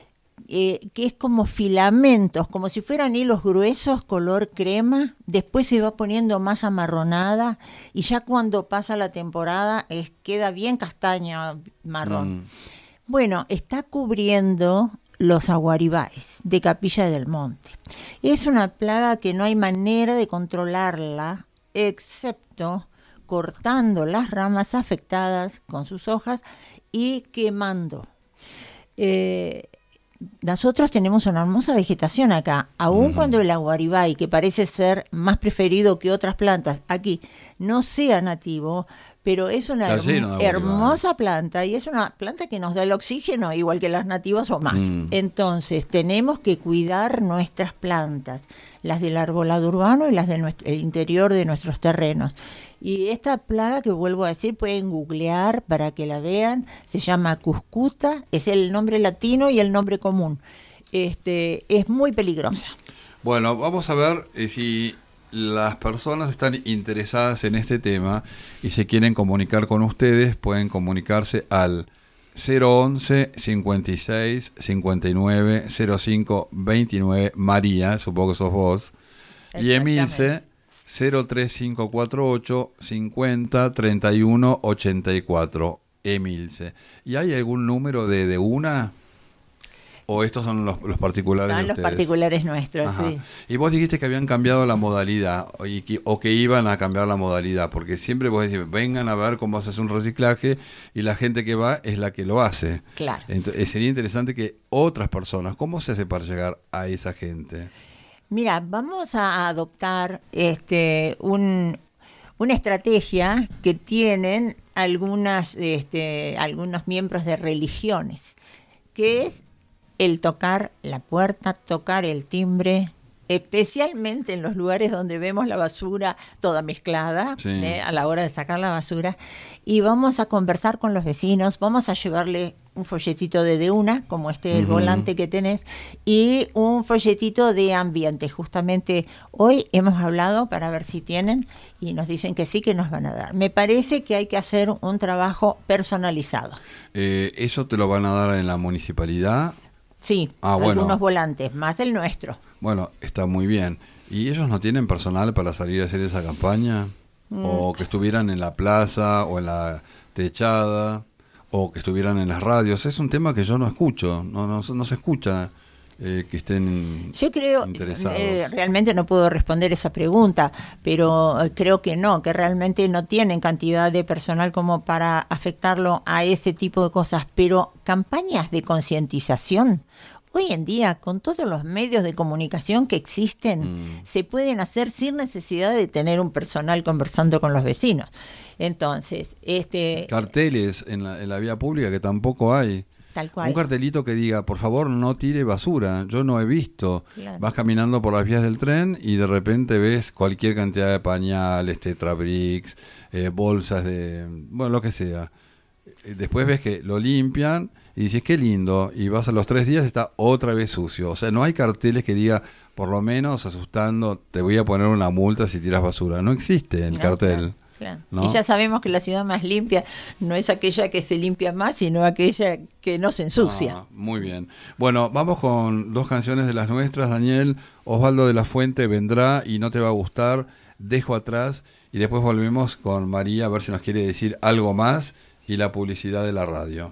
eh, que es como filamentos, como si fueran hilos gruesos, color crema. Después se va poniendo más amarronada y ya cuando pasa la temporada es, queda bien castaña, marrón. Mm. Bueno, está cubriendo los aguaribáes de Capilla del Monte. Es una plaga que no hay manera de controlarla, excepto cortando las ramas afectadas con sus hojas y quemando. Eh, nosotros tenemos una hermosa vegetación acá, aun cuando el aguaribay, que parece ser más preferido que otras plantas aquí, no sea nativo, pero es una Está lleno de hermo- aguaribay. hermosa planta y es una planta que nos da el oxígeno igual que las nativas o más. Mm. Entonces tenemos que cuidar nuestras plantas, las del arbolado urbano y las del interior de nuestros terrenos. Y esta plaga, que vuelvo a decir, pueden googlear para que la vean, se llama cuscuta, es el nombre latino y el nombre común. Este, es muy peligrosa. Bueno, vamos a ver eh, si las personas están interesadas en este tema y se quieren comunicar con ustedes, pueden comunicarse al cero once, cincuenta y seis, cincuenta y nueve, cero cinco, veintinueve, María, supongo que sos vos, y Emilce, cero tres cinco cuatro ocho, cincuenta, treinta y uno, ochenta y cuatro, Emilce. ¿Y hay algún número de, de una? ¿O estos son los, los particulares Son de los ustedes? particulares nuestros, Ajá. sí. Y vos dijiste que habían cambiado la modalidad o, y que, o que iban a cambiar la modalidad, porque siempre vos decís, vengan a ver cómo haces un reciclaje y la gente que va es la que lo hace. Claro. Entonces, sería interesante que otras personas, ¿cómo se hace para llegar a esa gente? Mira, vamos a adoptar este un, una estrategia que tienen algunas este, algunos miembros de religiones, que es el tocar la puerta, tocar el timbre, especialmente en los lugares donde vemos la basura toda mezclada, Sí. ¿eh? A la hora de sacar la basura, y vamos a conversar con los vecinos, vamos a llevarle un folletito de De Una, como este el Ujú. volante que tenés, y un folletito de ambiente. Justamente hoy hemos hablado para ver si tienen y nos dicen que sí, que nos van a dar. Me parece que hay que hacer un trabajo personalizado. Eh, ¿Eso te lo van a dar en la municipalidad? Sí, Ah, bueno. algunos volantes, más el nuestro. Bueno, está muy bien. ¿Y ellos no tienen personal para salir a hacer esa campaña? Mm. ¿O que estuvieran en la plaza o en la techada? ¿O que estuvieran en las radios? Es un tema que yo no escucho, no, no, no se escucha eh, que estén Yo creo, interesados. eh, realmente no puedo responder esa pregunta, pero eh, creo que no, que realmente no tienen cantidad de personal como para afectarlo a ese tipo de cosas, pero campañas de concientización, hoy en día con todos los medios de comunicación que existen, Mm. se pueden hacer sin necesidad de tener un personal conversando con los vecinos. Entonces, este Carteles en la, en la vía pública que tampoco hay. tal cual. Un cartelito que diga, por favor, no tire basura. Yo no he visto. Claro. Vas caminando por las vías del tren y de repente ves cualquier cantidad de pañales, tetrabricks, eh, bolsas de... bueno, lo que sea. Eh, Después ves que lo limpian y dices, qué lindo. Y vas a los tres días y está otra vez sucio. O sea, no hay carteles que diga, por lo menos asustando, te voy a poner una multa si tiras basura. No existe el No, cartel. claro, claro. ¿no? Y ya sabemos que la ciudad más limpia no es aquella que se limpia más, sino aquella que no se ensucia. Ah, muy bien. Bueno, vamos con dos canciones de las nuestras, Daniel. Osvaldo de la Fuente, Vendrá y No te va a gustar, Dejo atrás. Y después volvemos con María a ver si nos quiere decir algo más y la publicidad de la radio.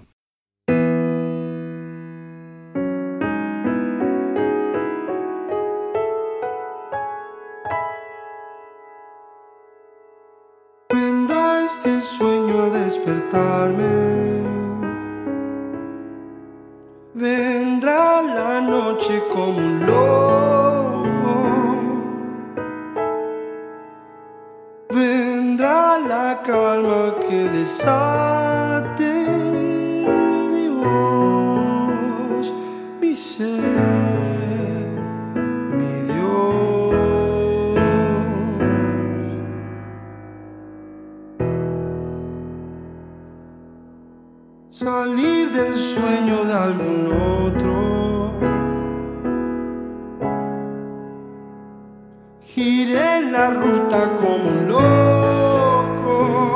Vendrá este sueño a despertarme. Vendrá la noche como un lobo. Vendrá la calma que desate mi voz, mi ser, mi Dios. Salir del sueño de algún otro, giré la ruta como un loco,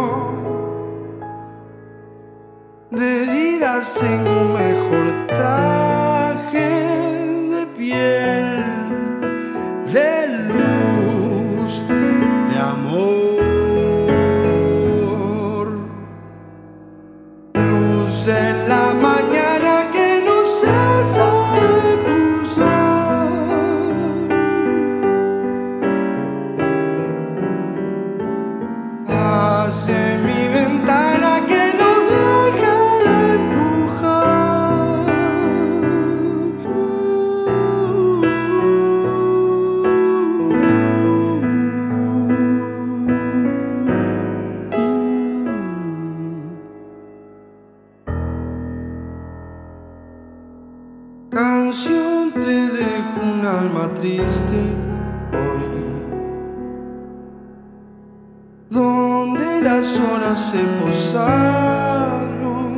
de heridas en un mejor traje de piel, de luz, de amor. Luz en la mañana que no cesa de pulsar. Hace mi ventana que no deja de empujar. Canción, te dejo un alma triste hoy, donde las horas se posaron.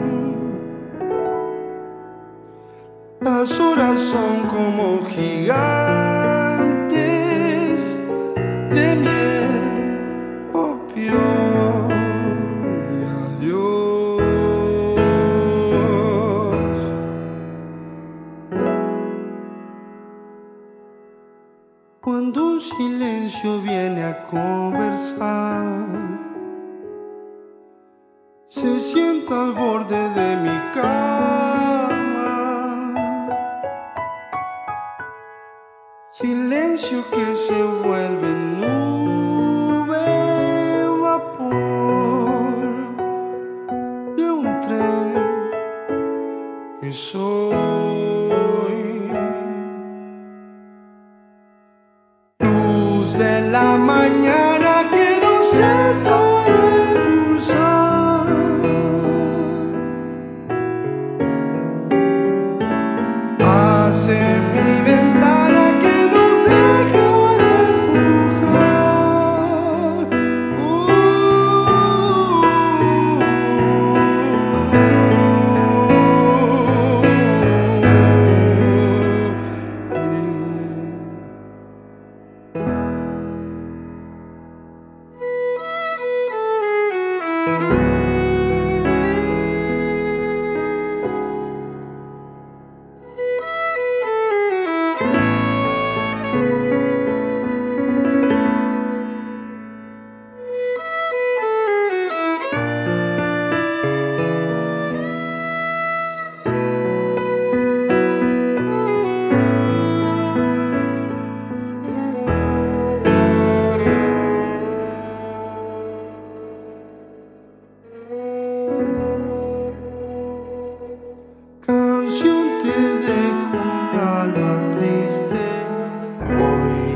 Las horas son como gigantes de miel, opio y adiós. Cuando un silencio viene a conversar, se sienta al borde de mi cama. Silencio que se vuelve nube, vapor de un tren que soy. Luz de la mañana que no cesa de pulsar. Canción te dejo un alma triste hoy.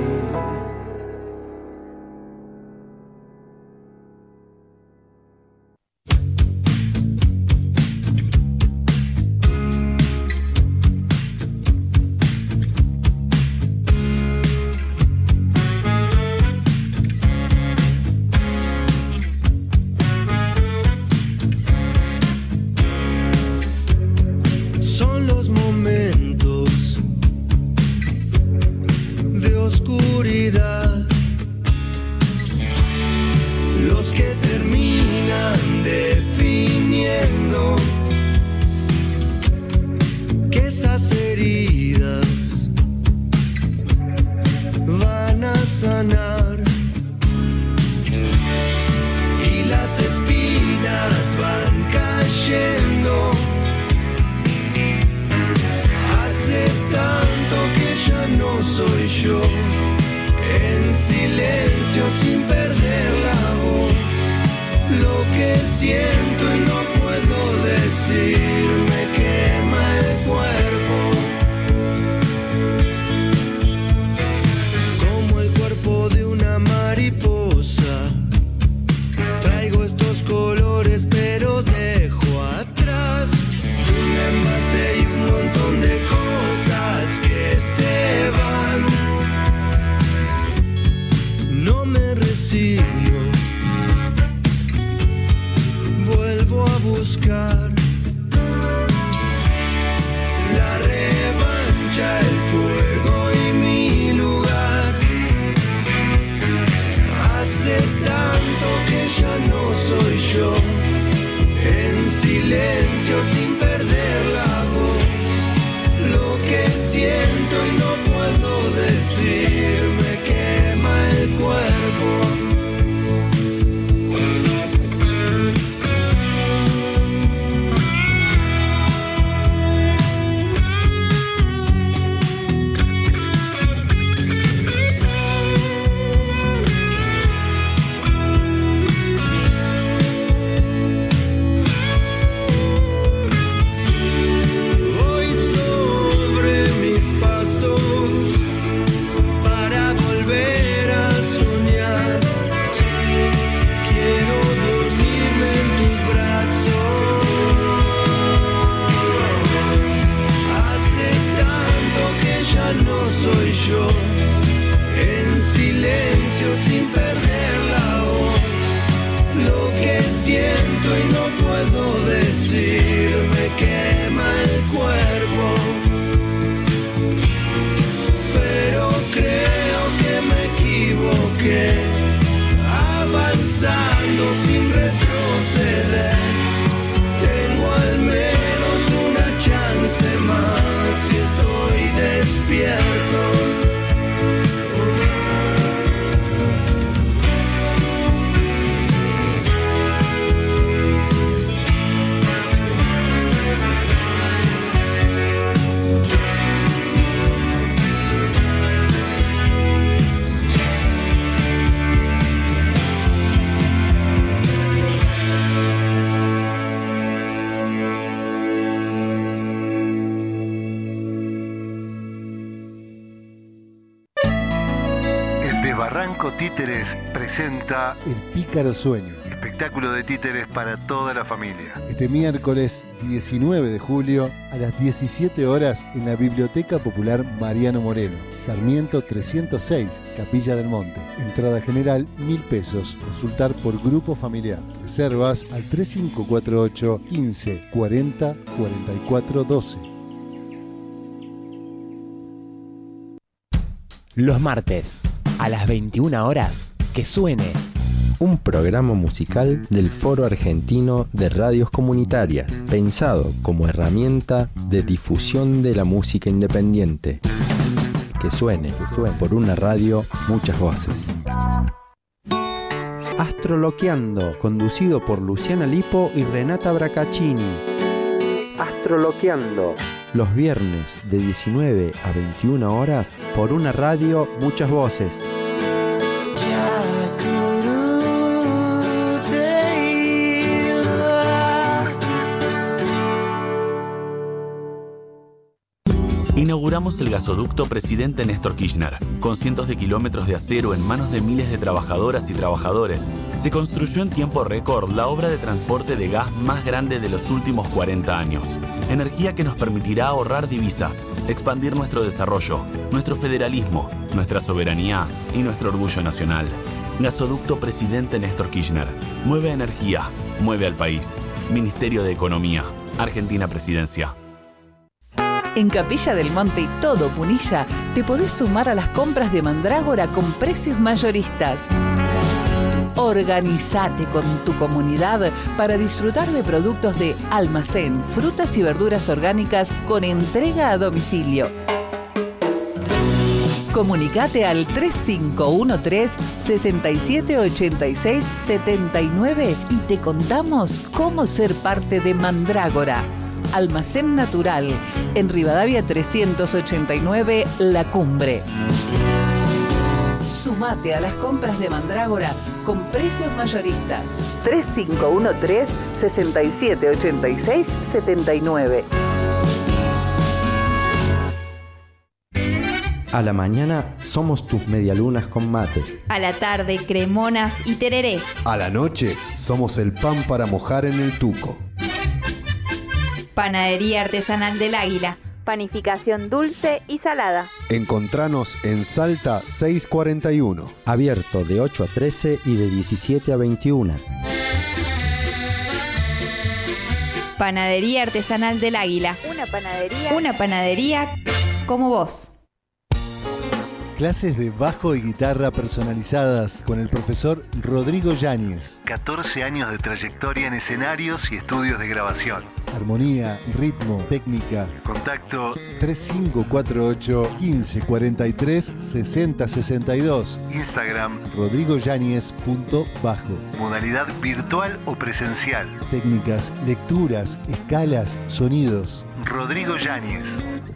Son los momentos de oscuridad los que terminan definiendo que esas heridas van a sanar y las espinas van cayendo. Hace tanto que ya no soy yo, en silencio sin perder la voz, lo que siento y no puedo decir me quema el cuerpo, como el cuerpo de una mariposa. Traigo estos colores pero dejo atrás un envase y un montón de cosas que se van. No me resigno, vuelvo a buscar la revancha, el fuego y mi lugar. Hace tanto que ya no soy yo, en silencio sin perder la voz, lo que siento y no puedo decir me quema el cuerpo. Voy sobre mis pasos para volver a soñar. Quiero dormirme en tus brazos. Hace tanto que ya no soy yo, en silencio sin perder la voz, lo que siento y no puedo decir me quema el cuerpo, pero creo que me equivoqué, avanzando sin retroceder. Tengo al menos una chance más si estoy despierto. El Desbarranco Títeres presenta El Pícaro Sueño. espectáculo de títeres para toda la familia. Este miércoles diecinueve de julio a las diecisiete horas en la Biblioteca Popular Mariano Moreno, Sarmiento trescientos seis, Capilla del Monte. Entrada general mil pesos. Consultar por grupo familiar. Reservas al tres cinco cuatro ocho, quince, cuarenta, cuarenta y cuatro, doce. Los martes, a las veintiuna horas, que suene un programa musical del Foro Argentino de Radios Comunitarias, pensado como herramienta de difusión de la música independiente. Que suene, que suene por una radio, muchas voces. Astroloqueando, conducido por Luciana Lipo y Renata Bracaccini. Astroloqueando. Los viernes de diecinueve a veintiuna horas por una radio, muchas voces. Inauguramos el gasoducto Presidente Néstor Kirchner, con cientos de kilómetros de acero en manos de miles de trabajadoras y trabajadores. Se construyó en tiempo récord la obra de transporte de gas más grande de los últimos cuarenta años. Energía que nos permitirá ahorrar divisas, expandir nuestro desarrollo, nuestro federalismo, nuestra soberanía y nuestro orgullo nacional. Gasoducto Presidente Néstor Kirchner. Mueve energía, mueve al país. Ministerio de Economía, Argentina Presidencia. En Capilla del Monte y todo Punilla te podés sumar a las compras de Mandrágora con precios mayoristas. Organizate con tu comunidad para disfrutar de productos de almacén, frutas y verduras orgánicas con entrega a domicilio. Comunicate al tres cinco uno tres, seis siete ocho seis siete nueve y te contamos cómo ser parte de Mandrágora. Almacén Natural, en Rivadavia trescientos ochenta y nueve, La Cumbre. Sumate a las compras de Mandrágora con precios mayoristas. tres cinco uno tres, seis siete ocho seis siete nueve. A la mañana somos tus medialunas con mate. A la tarde, cremonas y tereré. A la noche somos el pan para mojar en el tuco. Panadería Artesanal del Águila. Panificación dulce y salada. Encontranos en Salta seiscientos cuarenta y uno. Abierto de ocho a trece y de diecisiete a veintiuna. Panadería Artesanal del Águila. Una panadería. Una panadería como vos. Clases de bajo y guitarra personalizadas con el profesor Rodrigo Yáñez. catorce años de trayectoria en escenarios y estudios de grabación. Armonía, ritmo, técnica. Contacto tres cinco cuatro ocho, uno cinco cuatro tres, seis cero seis dos. Instagram rodrigo yáñez punto bajo. Modalidad virtual o presencial. Técnicas, lecturas, escalas, sonidos. Rodrigo Yáñez.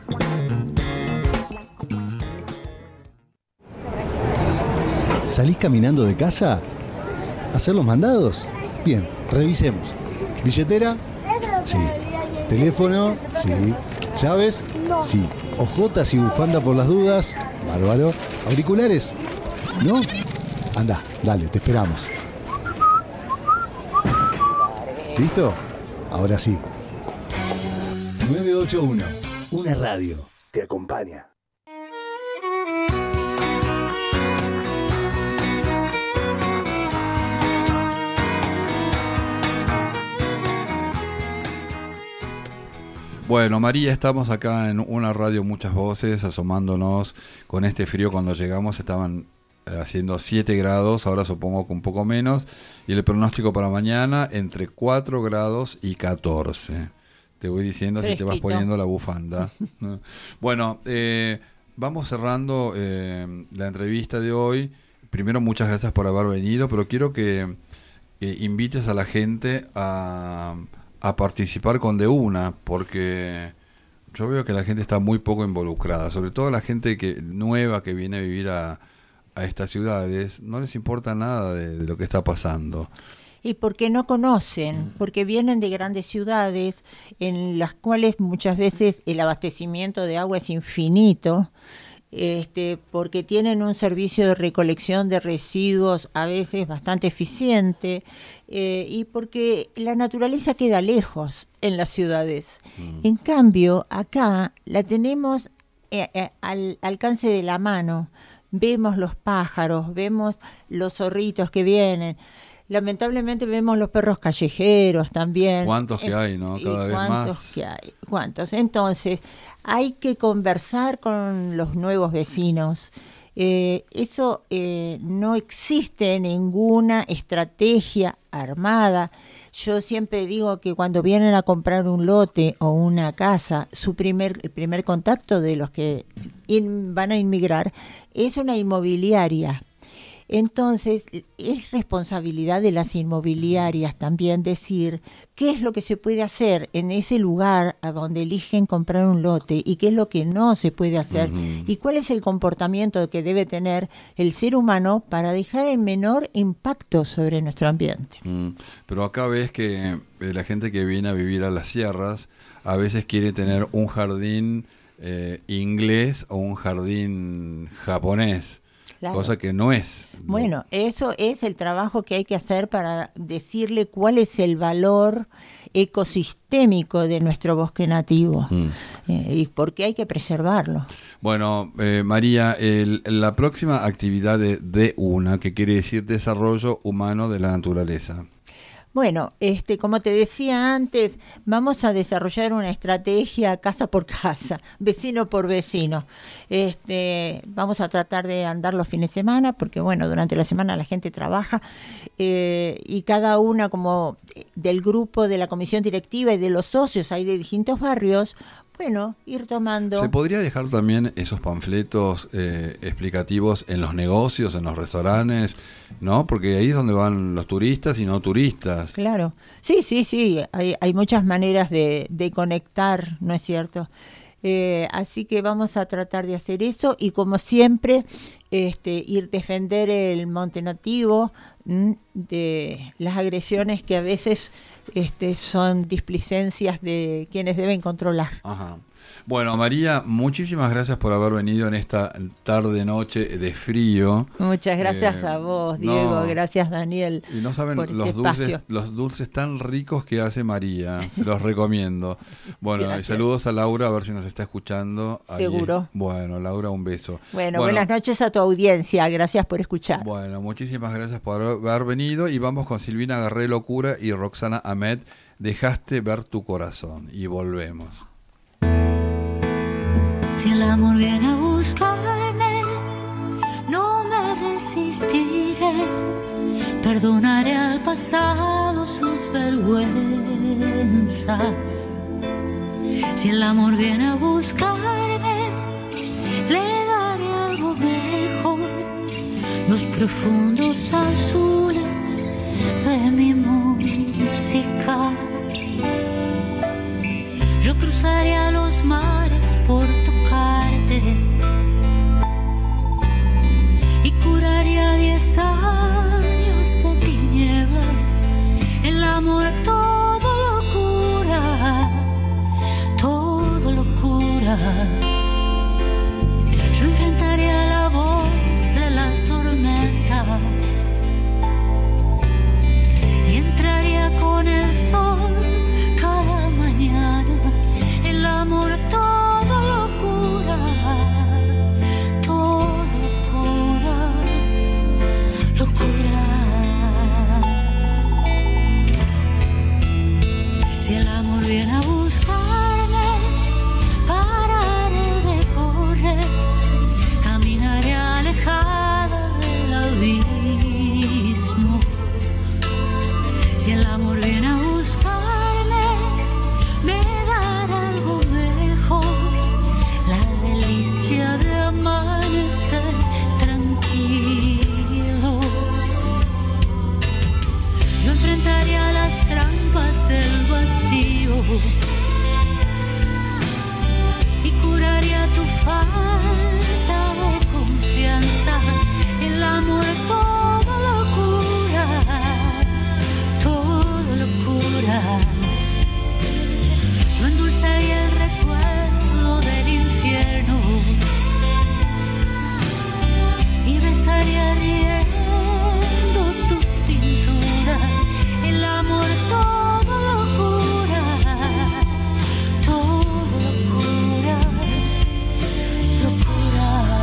¿Salís caminando de casa? ¿Hacer los mandados? Bien, revisemos. ¿Billetera? Sí. ¿Teléfono? Sí. ¿Llaves? Sí. ¿Ojotas y bufanda por las dudas? Bárbaro. ¿Auriculares? ¿No? Anda, dale, te esperamos. ¿Listo? Ahora sí. nueve ocho uno, una radio. Te acompaña. Bueno, María, estamos acá en una radio Muchas Voces, asomándonos con este frío. Cuando llegamos estaban haciendo siete grados, ahora supongo que un poco menos, y el pronóstico para mañana entre cuatro grados y catorce. Te voy diciendo si te vas poniendo la bufanda. Bueno, eh, vamos cerrando eh, la entrevista de hoy. Primero, muchas gracias por haber venido, pero quiero que, que invites a la gente a... a participar con De Una, porque yo veo que la gente está muy poco involucrada, sobre todo la gente que nueva que viene a vivir a, a estas ciudades, no les importa nada de, de lo que está pasando. Y porque no conocen, porque vienen de grandes ciudades en las cuales muchas veces el abastecimiento de agua es infinito, este, porque tienen un servicio de recolección de residuos a veces bastante eficiente, eh, y porque la naturaleza queda lejos en las ciudades. Mm. En cambio, acá la tenemos eh, eh, al alcance de la mano. Vemos los pájaros, vemos los zorritos que vienen. Lamentablemente vemos los perros callejeros también. ¿Cuántos que hay, no? Cada vez ¿Cuántos más. que hay? ¿Cuántos? Entonces, hay que conversar con los nuevos vecinos Eh, eso eh, no existe ninguna estrategia armada. Yo siempre digo que cuando vienen a comprar un lote o una casa, su primer, el primer contacto de los que in, van a inmigrar es una inmobiliaria. Entonces, es responsabilidad de las inmobiliarias también decir qué es lo que se puede hacer en ese lugar a donde eligen comprar un lote y qué es lo que no se puede hacer uh-huh. y cuál es el comportamiento que debe tener el ser humano para dejar el menor impacto sobre nuestro ambiente. Mm, pero acá ves que eh, la gente que viene a vivir a las sierras a veces quiere tener un jardín eh, inglés o un jardín japonés. Claro. Cosa que no es. Bueno, eso es el trabajo que hay que hacer para decirle cuál es el valor ecosistémico de nuestro bosque nativo mm. eh, y por qué hay que preservarlo. Bueno, eh, María, el, la próxima actividad de D uno, que quiere decir Desarrollo Humano de la Naturaleza. Bueno, este, como te decía antes, vamos a desarrollar una estrategia casa por casa, vecino por vecino. Este, vamos a tratar de andar los fines de semana, porque bueno, durante la semana la gente trabaja eh, y cada una como del grupo de la comisión directiva y de los socios hay de distintos barrios. Bueno, ir tomando... ¿Se podría dejar también esos panfletos eh, explicativos en los negocios, en los restaurantes, no? Porque ahí es donde van los turistas y no turistas. Claro, sí, sí, sí, hay, hay muchas maneras de, de conectar, ¿no es cierto? Eh, así que vamos a tratar de hacer eso y como siempre, este, ir defender el monte nativo ¿m? De las agresiones que a veces este, son displicencias de quienes deben controlar. Ajá. Bueno, María, muchísimas gracias por haber venido en esta tarde-noche de frío. Muchas gracias eh, a vos, Diego. No, gracias, Daniel. Y no saben por los, este dulces, espacio. los dulces tan ricos que hace María. Los recomiendo. Bueno, y saludos a Laura, a ver si nos está escuchando. Seguro. Ahí. Bueno, Laura, un beso. Bueno, bueno, buenas noches a tu audiencia. Gracias por escuchar. Bueno, muchísimas gracias por haber venido. Y vamos con Silvina Garré Locura y Roxana Ahmed. Dejaste ver tu corazón. Y volvemos. Si el amor viene a buscarme, no me resistiré. Perdonaré al pasado sus vergüenzas. Si el amor viene a buscarme, le daré algo mejor. Los profundos azules de mi música. Yo cruzaría los mares por tocarte y curaría diez años de tinieblas. El amor todo lo cura, todo lo cura. Yo enfrentaría la voz de las tormentas y entraría con el sol cada mañana. El amor todo lo cura, todo lo cura, lo cura. Si el amor viene a buscarme, pararé de correr, caminaré alejada del abismo. Si el amor viene a buscarme, me dará algo mejor, la delicia de amanecer tranquilos. Yo enfrentaría las trampas del vacío y curaría tu falta de confianza. El amor todo lo cura, todo lo cura. Yo endulzaría el recuerdo del infierno y besaría riendo tu cintura. El amor todo lo cura, todo lo cura, lo cura.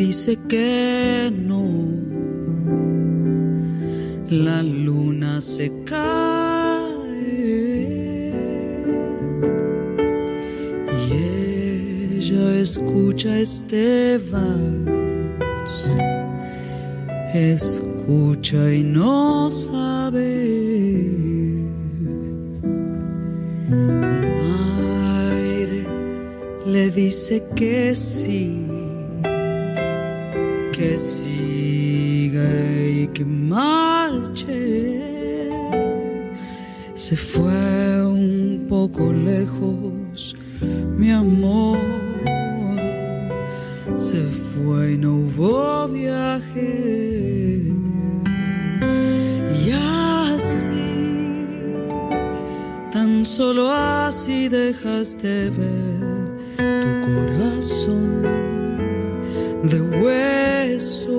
dice que no. La luna se cae y ella escucha este vals, escucha y no sabe. Un aire le dice que sí, que siga y que marche. Se fue un poco lejos, mi amor. Se fue y no hubo viaje. Y así, tan solo así dejaste ver tu corazón de huesos.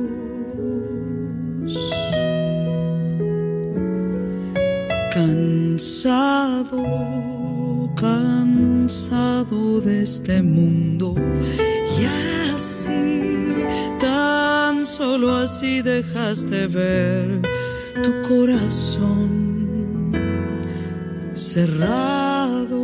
Cansado, cansado de este mundo. Y así, tan solo así dejaste ver tu corazón cerrado.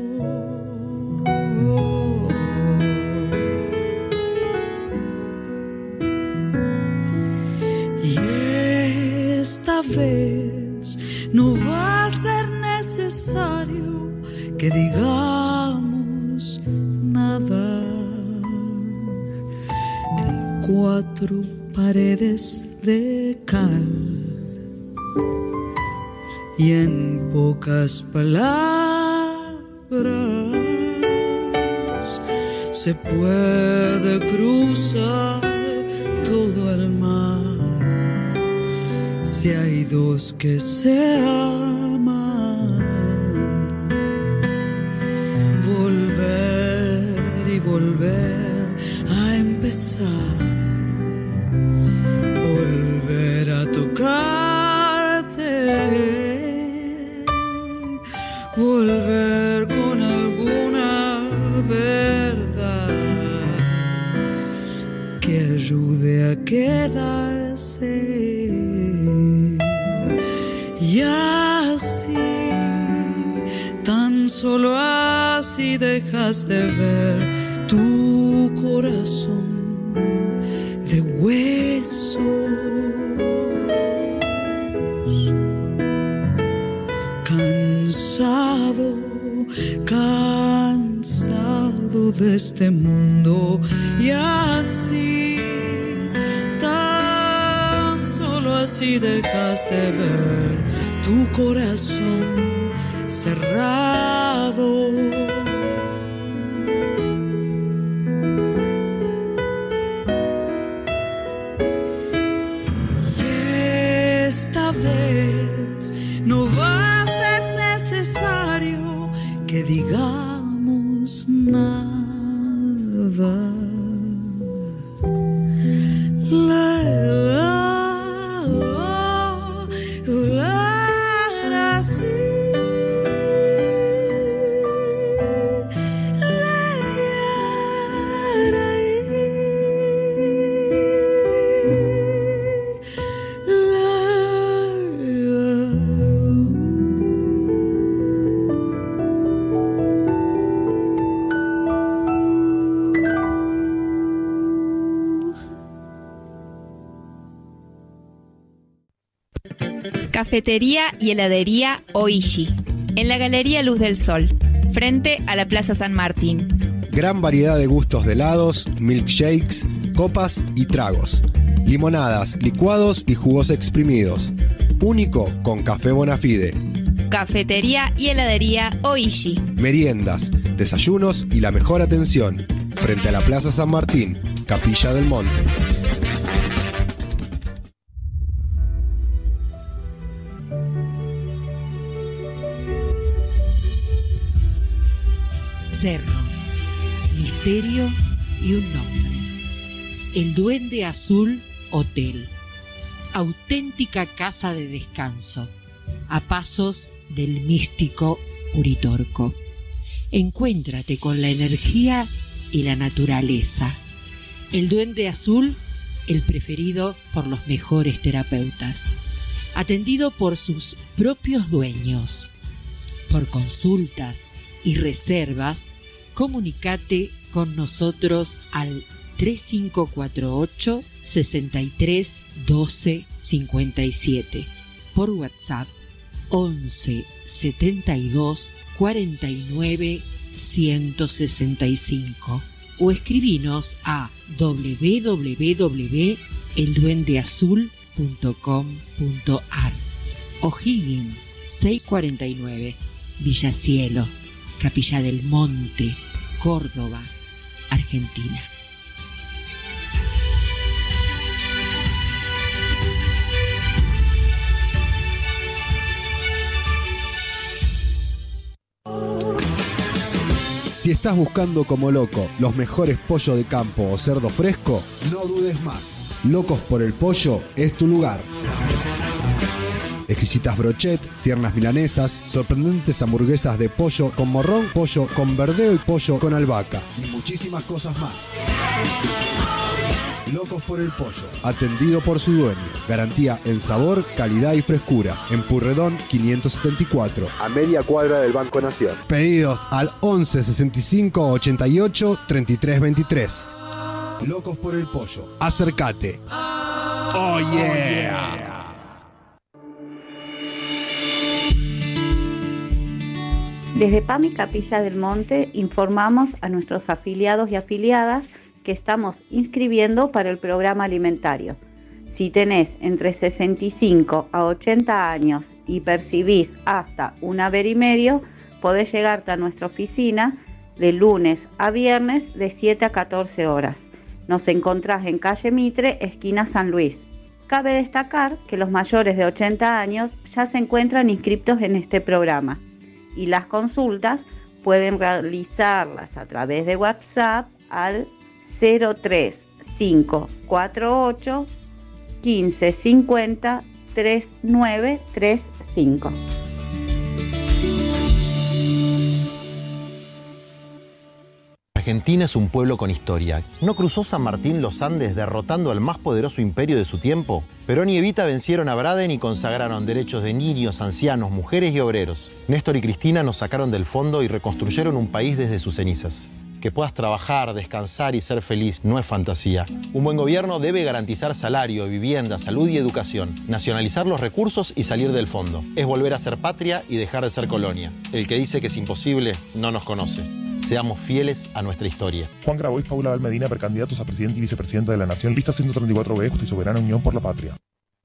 Y esta vez no va a ser necesario que digamos nada. En cuatro paredes de cal y en pocas palabras se puede cruzar todo el mar. Si hay dos que se aman, volver y volver a empezar, volver a tocarte, volver con alguna verdad que ayude a quedarse. Y así, tan solo así dejaste ver tu corazón de huesos. Cansado, cansado de este mundo. Y así, tan solo así dejaste ver tu corazón cerrado. Y esta vez no va a ser necesario que digamos nada. La, la, la, la, así. Cafetería y heladería Oishi, en la Galería Luz del Sol, frente a la Plaza San Martín. Gran variedad de gustos de helados, milkshakes, copas y tragos. Limonadas, licuados y jugos exprimidos. Único con café Bonafide. Cafetería y heladería Oishi. Meriendas, desayunos y la mejor atención. Frente a la Plaza San Martín, Capilla del Monte. Cerro, misterio y un nombre. El Duende Azul Hotel. Auténtica casa de descanso, a pasos del místico Uritorco. Encuéntrate con la energía y la naturaleza. El Duende Azul, el preferido por los mejores terapeutas. Atendido por sus propios dueños. Por consultas y reservas, comunícate con nosotros al tres cinco cuatro ocho, seis tres uno dos cinco siete. Por WhatsApp once setenta y dos cuarenta y nueve ciento sesenta y cinco o escribinos a doble u doble u doble u punto el duende azul punto com punto a r. O'Higgins seiscientos cuarenta y nueve, Villa Cielo, Capilla del Monte, Córdoba, Argentina. Si estás buscando como loco los mejores pollos de campo o cerdo fresco, no dudes más. Locos por el Pollo es tu lugar. Exquisitas brochet, tiernas milanesas, sorprendentes hamburguesas de pollo con morrón, pollo con verdeo y pollo con albahaca y muchísimas cosas más. Locos por el Pollo, atendido por su dueño. Garantía en sabor, calidad y frescura. En Purredón quinientos setenta y cuatro, a media cuadra del Banco Nación. Pedidos al once sesenta y cinco ochenta y ocho treinta y tres veintitrés. Locos por el Pollo, acércate. Oh yeah. Desde P A M I Capilla del Monte informamos a nuestros afiliados y afiliadas que estamos inscribiendo para el programa alimentario. Si tenés entre sesenta y cinco a ochenta años y percibís hasta un haber y medio, podés llegarte a nuestra oficina de lunes a viernes de siete a catorce horas. Nos encontrás en calle Mitre, esquina San Luis. Cabe destacar que los mayores de ochenta años ya se encuentran inscriptos en este programa y las consultas pueden realizarlas a través de WhatsApp al cero tres cinco cuatro ocho quince cincuenta treinta y nueve treinta y cinco. Argentina es un pueblo con historia. ¿No cruzó San Martín los Andes derrotando al más poderoso imperio de su tiempo? Perón y Evita vencieron a Braden y consagraron derechos de niños, ancianos, mujeres y obreros. Néstor y Cristina nos sacaron del fondo y reconstruyeron un país desde sus cenizas. Que puedas trabajar, descansar y ser feliz no es fantasía. Un buen gobierno debe garantizar salario, vivienda, salud y educación, nacionalizar los recursos y salir del fondo. Es volver a ser patria y dejar de ser colonia. El que dice que es imposible no nos conoce. Seamos fieles a nuestra historia. Juan Grabois, Paula Valmedina, precandidatos a presidente y vicepresidenta de la Nación, lista ciento treinta y cuatro B, Justa y Soberana Unión por la Patria.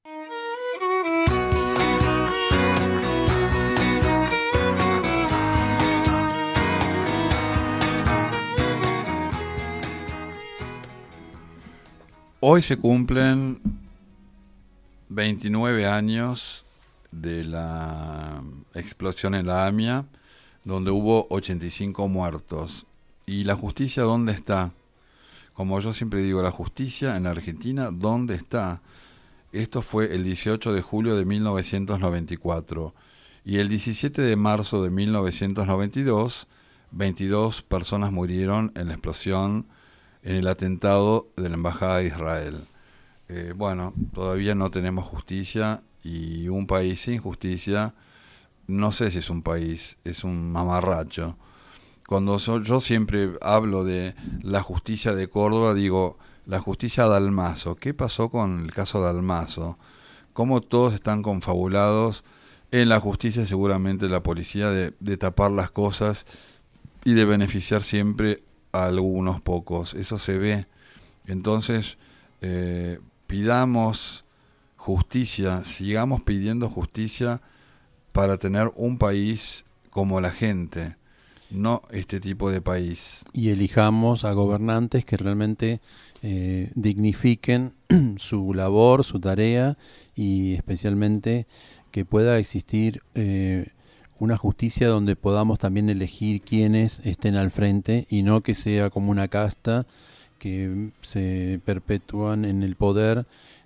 Hoy se cumplen veintinueve años de la explosión en la AMIA, donde hubo ochenta y cinco muertos. ¿Y la justicia dónde está? Como yo siempre digo, la justicia en la Argentina, ¿dónde está? Esto fue el dieciocho de julio de mil novecientos noventa y cuatro. Y el diecisiete de marzo de mil novecientos noventa y dos, veintidós personas murieron en la explosión, en el atentado de la Embajada de Israel. Eh, bueno, todavía no tenemos justicia, y un país sin justicia, no sé si es un país, es un mamarracho. Cuando so, yo siempre hablo de la justicia de Córdoba, digo, la justicia Dalmazo. ¿Qué pasó con el caso Dalmazo? Cómo todos están confabulados en la justicia, seguramente la policía, de, de tapar las cosas y de beneficiar siempre a algunos pocos. Eso se ve. Entonces, eh, pidamos justicia, sigamos pidiendo justicia para tener un país como la gente, no este tipo de país. Y elijamos a gobernantes que realmente eh, dignifiquen su labor, su tarea, y especialmente que pueda existir eh, una justicia donde podamos también elegir quiénes estén al frente, y no que sea como una casta que se perpetúan en el poder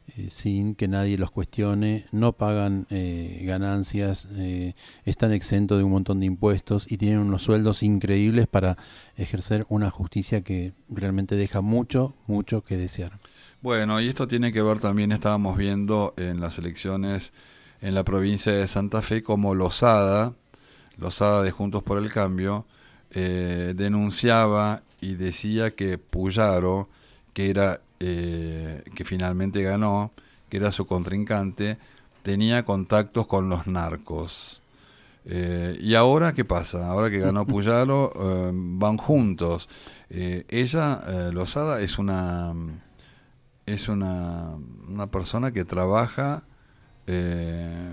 eh, sin que nadie los cuestione, no pagan eh, ganancias, eh, están exentos de un montón de impuestos y tienen unos sueldos increíbles para ejercer una justicia que realmente deja mucho, mucho que desear. Bueno, y esto tiene que ver también, estábamos viendo en las elecciones en la provincia de Santa Fe, como Lozada, Lozada de Juntos por el Cambio, eh, denunciaba y decía que Puyaro, que era eh, que finalmente ganó, que era su contrincante, tenía contactos con los narcos. Eh, y ahora, ¿qué pasa? Ahora que ganó Puyaro, eh, van juntos. Eh, ella, eh, Lozada, es una... es una, una persona que trabaja eh,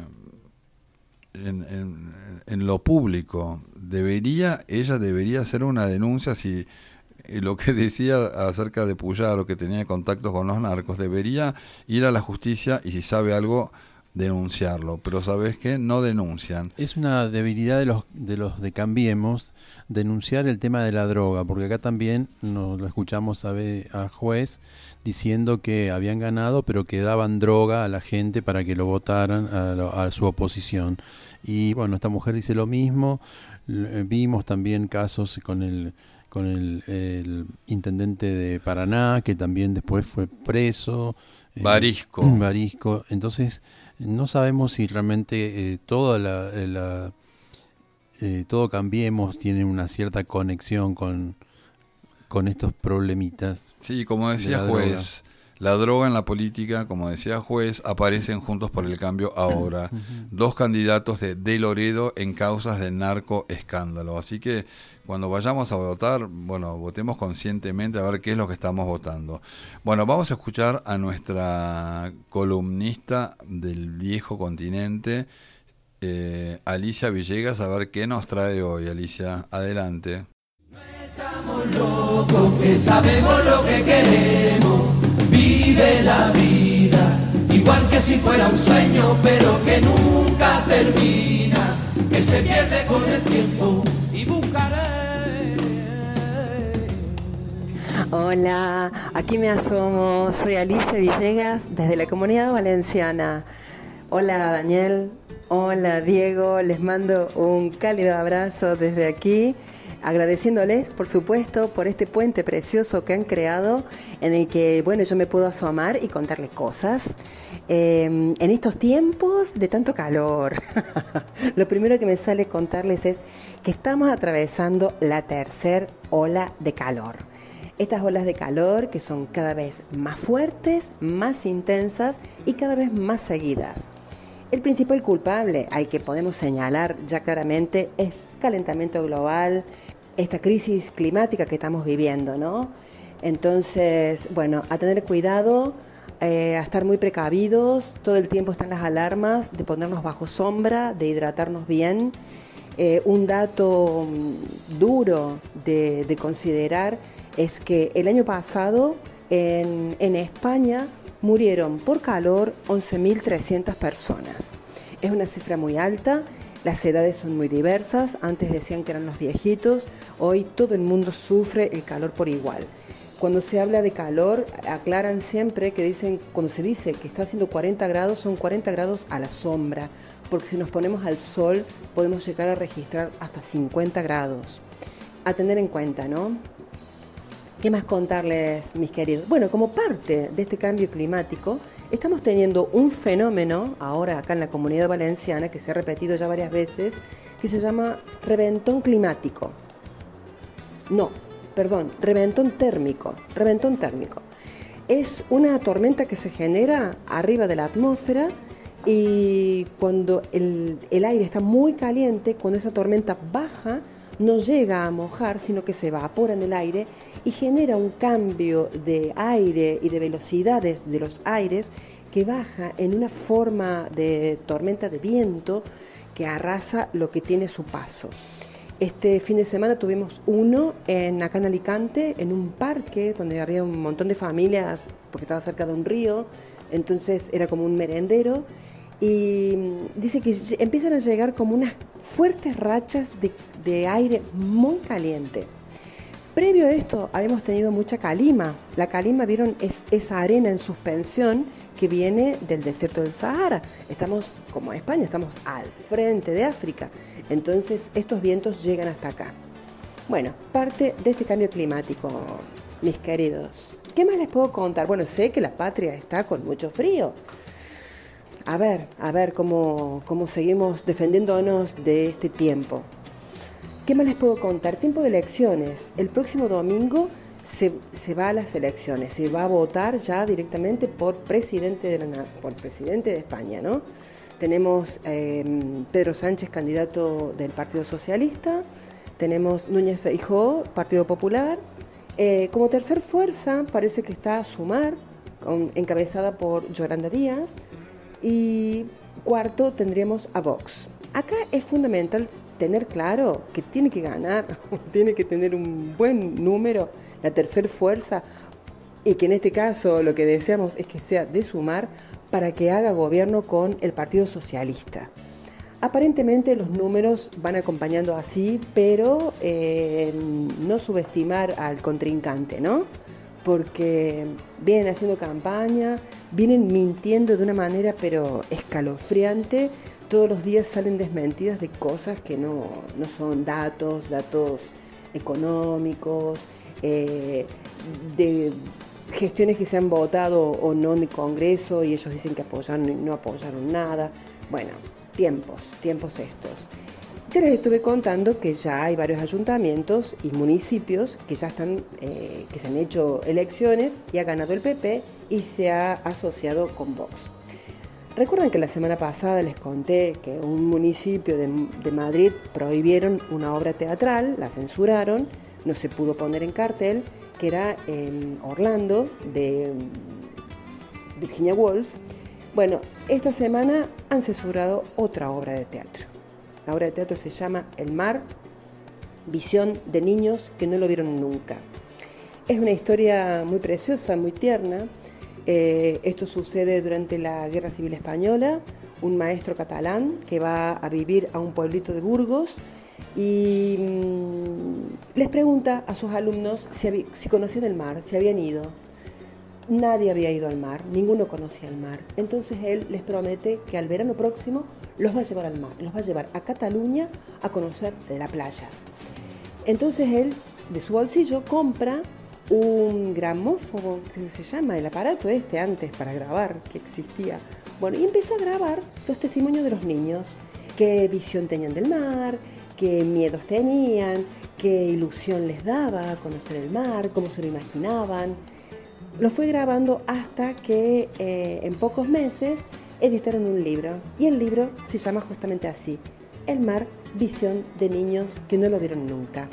en, en, en lo público. Debería, ella debería hacer una denuncia si eh, lo que decía acerca de Puyaro, que tenía contactos con los narcos, debería ir a la justicia y si sabe algo, denunciarlo. Pero ¿sabes qué? No denuncian. Es una debilidad de los de los de Cambiemos denunciar el tema de la droga, porque acá también nos lo escuchamos a, ve, a juez diciendo que habían ganado, pero que daban droga a la gente para que lo votaran a, lo, a su oposición. Y bueno, esta mujer dice lo mismo. Vimos también casos con el con el, el intendente de Paraná, que también después fue preso. Barisco. Eh, Barisco. Entonces, no sabemos si realmente eh, toda la, la eh, todo Cambiemos tiene una cierta conexión con con estos problemitas. Sí, como decía Juez, la droga en la política, como decía Juez, aparecen Juntos por el Cambio ahora. Uh-huh. Dos candidatos de De Loredo en causas de narco escándalo. Así que cuando vayamos a votar, bueno, votemos conscientemente a ver qué es lo que estamos votando. Bueno, vamos a escuchar a nuestra columnista del viejo continente, eh, Alicia Villegas, a ver qué nos trae hoy. Alicia, adelante. Estamos locos, que sabemos lo que queremos, vive la vida, igual que si fuera un sueño, pero que nunca termina, que se pierde con el tiempo y buscaré. Hola, aquí me asomo, soy Alicia Villegas desde la Comunidad Valenciana. Hola Daniel, hola Diego, les mando un cálido abrazo desde aquí. Agradeciéndoles, por supuesto, por este puente precioso que han creado, en el que, bueno, yo me puedo asomar y contarles cosas. Eh, en estos tiempos de tanto calor, lo primero que me sale contarles es que estamos atravesando la tercera ola de calor. Estas olas de calor que son cada vez más fuertes, más intensas y cada vez más seguidas. El principal culpable al que podemos señalar ya claramente es calentamiento global, esta crisis climática que estamos viviendo, ¿no? Entonces, bueno, a tener cuidado, eh, a estar muy precavidos, todo el tiempo están las alarmas de ponernos bajo sombra, de hidratarnos bien. Eh, un dato duro de, de considerar es que el año pasado en, en España murieron por calor once mil trescientas personas. Es una cifra muy alta, las edades son muy diversas, antes decían que eran los viejitos, hoy todo el mundo sufre el calor por igual. Cuando se habla de calor, aclaran siempre que dicen, cuando se dice que está haciendo cuarenta grados, son cuarenta grados a la sombra, porque si nos ponemos al sol podemos llegar a registrar hasta cincuenta grados. A tener en cuenta, ¿no? ¿Qué más contarles, mis queridos? Bueno, como parte de este cambio climático, estamos teniendo un fenómeno, ahora acá en la Comunidad Valenciana, que se ha repetido ya varias veces, que se llama reventón climático. No, perdón, reventón térmico, reventón térmico. Es una tormenta que se genera arriba de la atmósfera y cuando el, el aire está muy caliente, cuando esa tormenta baja, no llega a mojar, sino que se evapora en el aire y genera un cambio de aire y de velocidades de los aires que baja en una forma de tormenta de viento que arrasa lo que tiene su paso. Este fin de semana tuvimos uno en, acá en Alicante, en un parque donde había un montón de familias, porque estaba cerca de un río, entonces era como un merendero. Y dice que empiezan a llegar como unas fuertes rachas de, de aire muy caliente. Previo a esto habíamos tenido mucha calima. La calima, vieron, es esa arena en suspensión que viene del desierto del Sahara. Estamos, como España, estamos al frente de África. Entonces estos vientos llegan hasta acá. Bueno, parte de este cambio climático, mis queridos. ¿Qué más les puedo contar? Bueno, sé que la patria está con mucho frío. A ver, a ver cómo, cómo seguimos defendiéndonos de este tiempo. ¿Qué más les puedo contar? Tiempo de elecciones. El próximo domingo se, se va a las elecciones. Se va a votar ya directamente por presidente de, la, por presidente de España, ¿no? Tenemos eh, Pedro Sánchez, candidato del Partido Socialista. Tenemos Núñez Feijóo, Partido Popular. Eh, como tercer fuerza parece que está Sumar, con, encabezada por Yolanda Díaz. Y cuarto tendríamos a Vox. Acá es fundamental tener claro que tiene que ganar, tiene que tener un buen número, la tercera fuerza, y que en este caso lo que deseamos es que sea de Sumar para que haga gobierno con el Partido Socialista. Aparentemente los números van acompañando así, pero eh, no subestimar al contrincante, ¿no? Porque vienen haciendo campaña, vienen mintiendo de una manera pero escalofriante. Todos los días salen desmentidas de cosas que no, no son datos, datos económicos, eh, de gestiones que se han votado o no en el Congreso y ellos dicen que apoyaron y no apoyaron nada. Bueno, tiempos, tiempos estos. Ya les estuve contando que ya hay varios ayuntamientos y municipios que ya están, eh, que se han hecho elecciones y ha ganado el P P y se ha asociado con Vox. Recuerdan que la semana pasada les conté que un municipio de, de Madrid prohibieron una obra teatral, la censuraron, no se pudo poner en cartel, que era en Orlando, de Virginia Woolf. Bueno, esta semana han censurado otra obra de teatro. La obra de teatro se llama El mar, visión de niños que no lo vieron nunca. Es una historia muy preciosa, muy tierna. Eh, esto sucede durante la Guerra Civil Española. Un maestro catalán que va a vivir a un pueblito de Burgos y mmm, les pregunta a sus alumnos si, había, si conocían el mar, si habían ido. Nadie había ido al mar, ninguno conocía el mar. Entonces él les promete que al verano próximo los va a llevar al mar, los va a llevar a Cataluña a conocer la playa. Entonces él, de su bolsillo, compra un gramófono, que se llama el aparato este antes para grabar, que existía. Bueno, y empezó a grabar los testimonios de los niños, qué visión tenían del mar, qué miedos tenían, qué ilusión les daba conocer el mar, cómo se lo imaginaban. Lo fue grabando hasta que eh, en pocos meses editaron un libro. Y el libro se llama justamente así, El mar, visión de niños que no lo vieron nunca.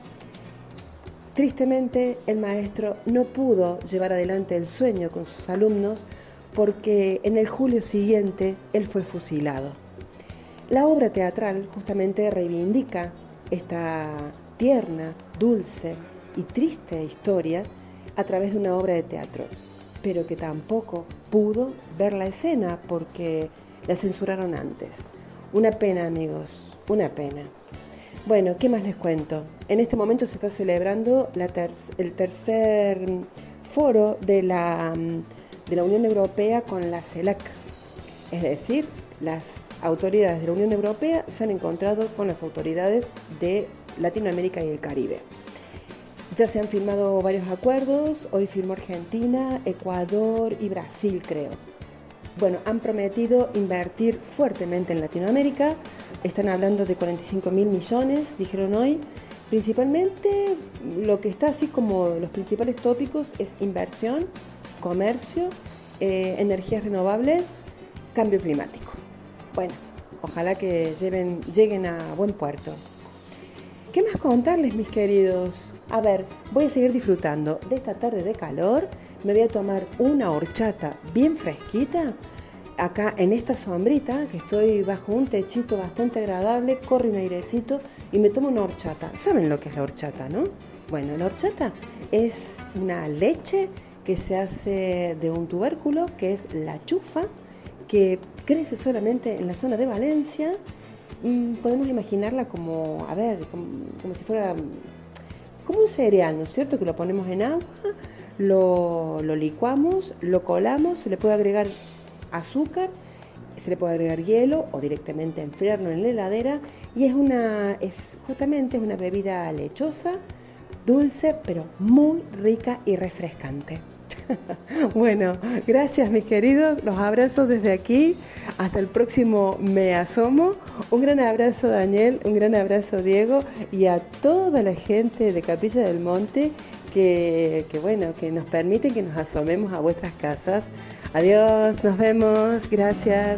Tristemente, el maestro no pudo llevar adelante el sueño con sus alumnos porque en el julio siguiente él fue fusilado. La obra teatral justamente reivindica esta tierna, dulce y triste historia a través de una obra de teatro, pero que tampoco pudo ver la escena porque la censuraron antes. Una pena, amigos, una pena. Bueno, ¿qué más les cuento? En este momento se está celebrando la ter- el tercer foro de la, de la Unión Europea con la CELAC. Es decir, las autoridades de la Unión Europea se han encontrado con las autoridades de Latinoamérica y el Caribe. Ya se han firmado varios acuerdos, hoy firmó Argentina, Ecuador y Brasil, creo. Bueno, han prometido invertir fuertemente en Latinoamérica, están hablando de cuarenta y cinco mil millones, dijeron hoy. Principalmente lo que está así como los principales tópicos es inversión, comercio, eh, energías renovables, cambio climático. Bueno, ojalá que lleven, lleguen a buen puerto. ¿Qué más contarles, mis queridos? A ver, voy a seguir disfrutando de esta tarde de calor. Me voy a tomar una horchata bien fresquita. Acá en esta sombrita, que estoy bajo un techito bastante agradable, corre un airecito y me tomo una horchata. ¿Saben lo que es la horchata, no? Bueno, la horchata es una leche que se hace de un tubérculo, que es la chufa, que crece solamente en la zona de Valencia. Podemos imaginarla como, a ver, como, como si fuera como un cereal, ¿no es cierto? Que lo ponemos en agua, lo, lo licuamos, lo colamos, se le puede agregar azúcar, se le puede agregar hielo o directamente enfriarlo en la heladera y es una, es justamente es una bebida lechosa, dulce, pero muy rica y refrescante. Bueno, gracias mis queridos, los abrazo desde aquí, hasta el próximo Me Asomo. Un gran abrazo Daniel, un gran abrazo Diego y a toda la gente de Capilla del Monte que, que bueno, que nos permite que nos asomemos a vuestras casas. Adiós, nos vemos, gracias.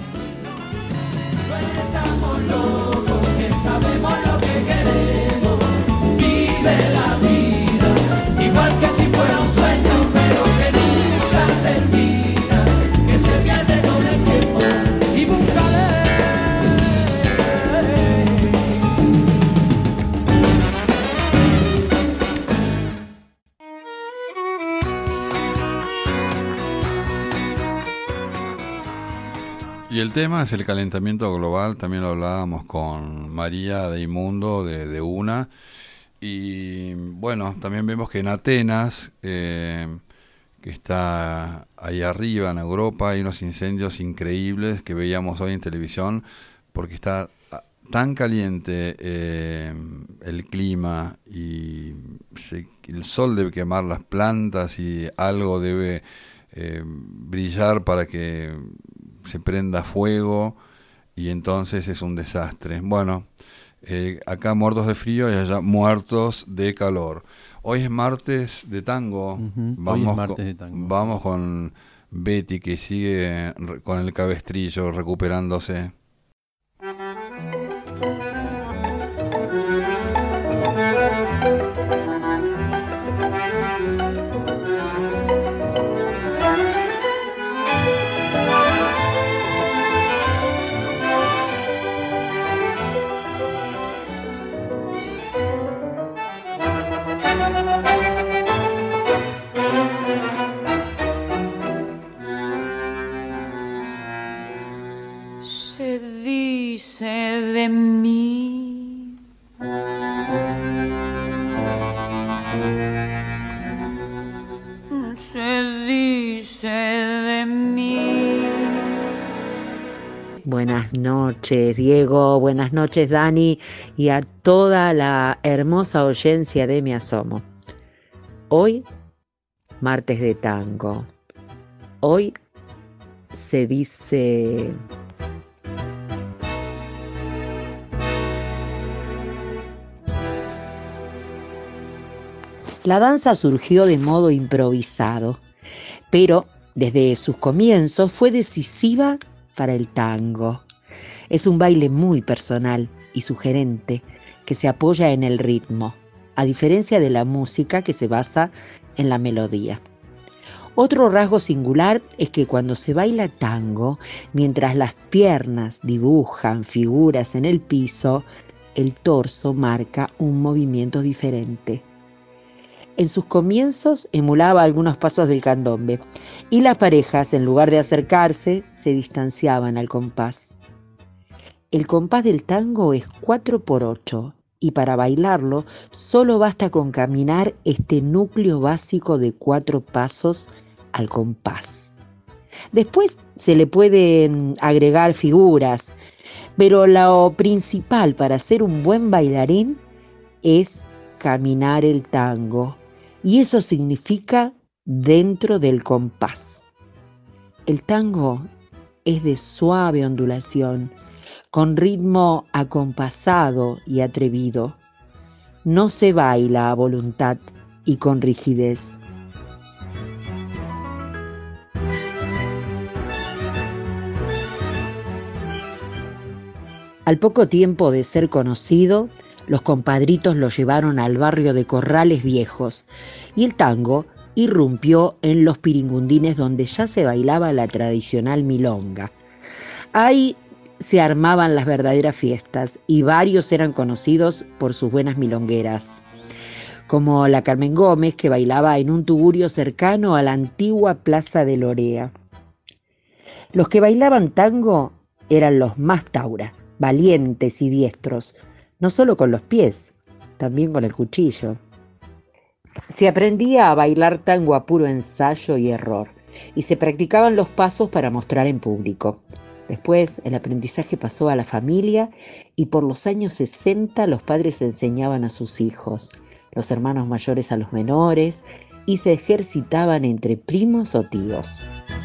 Estamos locos, que sabemos lo que queremos, vive la vida, igual que si fuera un sueño, pero que nunca termina, que se pierde con el tiempo y búscale. Y el tema es el calentamiento global, también lo hablábamos con María de Imundo de, de UNA. Y bueno, también vemos que en Atenas, eh, que está ahí arriba en Europa, hay unos incendios increíbles que veíamos hoy en televisión, porque está tan caliente eh, el clima y se, el sol debe quemar las plantas y algo debe eh, brillar para que se prenda fuego y entonces es un desastre. Bueno, eh, acá muertos de frío y allá muertos de calor. Hoy es martes de tango. Uh-huh. Vamos, Hoy es martes con, de tango. Vamos con Betty que sigue con el cabestrillo recuperándose. Se dice de mí se dice de mí. Buenas noches, Diego, buenas noches, Dani, y a toda la hermosa audiencia de Me Asomo. Hoy, martes de tango. Hoy se dice... La danza surgió de modo improvisado, pero desde sus comienzos fue decisiva para el tango. Es un baile muy personal y sugerente que se apoya en el ritmo, a diferencia de la música que se basa en la melodía. Otro rasgo singular es que cuando se baila tango, mientras las piernas dibujan figuras en el piso, el torso marca un movimiento diferente. En sus comienzos emulaba algunos pasos del candombe y las parejas, en lugar de acercarse, se distanciaban al compás. El compás del tango es cuatro por ocho y para bailarlo solo basta con caminar este núcleo básico de cuatro pasos al compás. Después se le pueden agregar figuras, pero lo principal para ser un buen bailarín es caminar el tango. Y eso significa dentro del compás. El tango es de suave ondulación, con ritmo acompasado y atrevido. No se baila a voluntad y con rigidez. Al poco tiempo de ser conocido, los compadritos lo llevaron al barrio de Corrales Viejos y el tango irrumpió en los piringundines donde ya se bailaba la tradicional milonga. Ahí se armaban las verdaderas fiestas y varios eran conocidos por sus buenas milongueras, como la Carmen Gómez, que bailaba en un tugurio cercano a la antigua Plaza de Lorea. Los que bailaban tango eran los más taura, valientes y diestros, no solo con los pies, también con el cuchillo. Se aprendía a bailar tango a puro ensayo y error, y se practicaban los pasos para mostrar en público. Después, el aprendizaje pasó a la familia y por los años sesenta los padres enseñaban a sus hijos, los hermanos mayores a los menores, y se ejercitaban entre primos o tíos.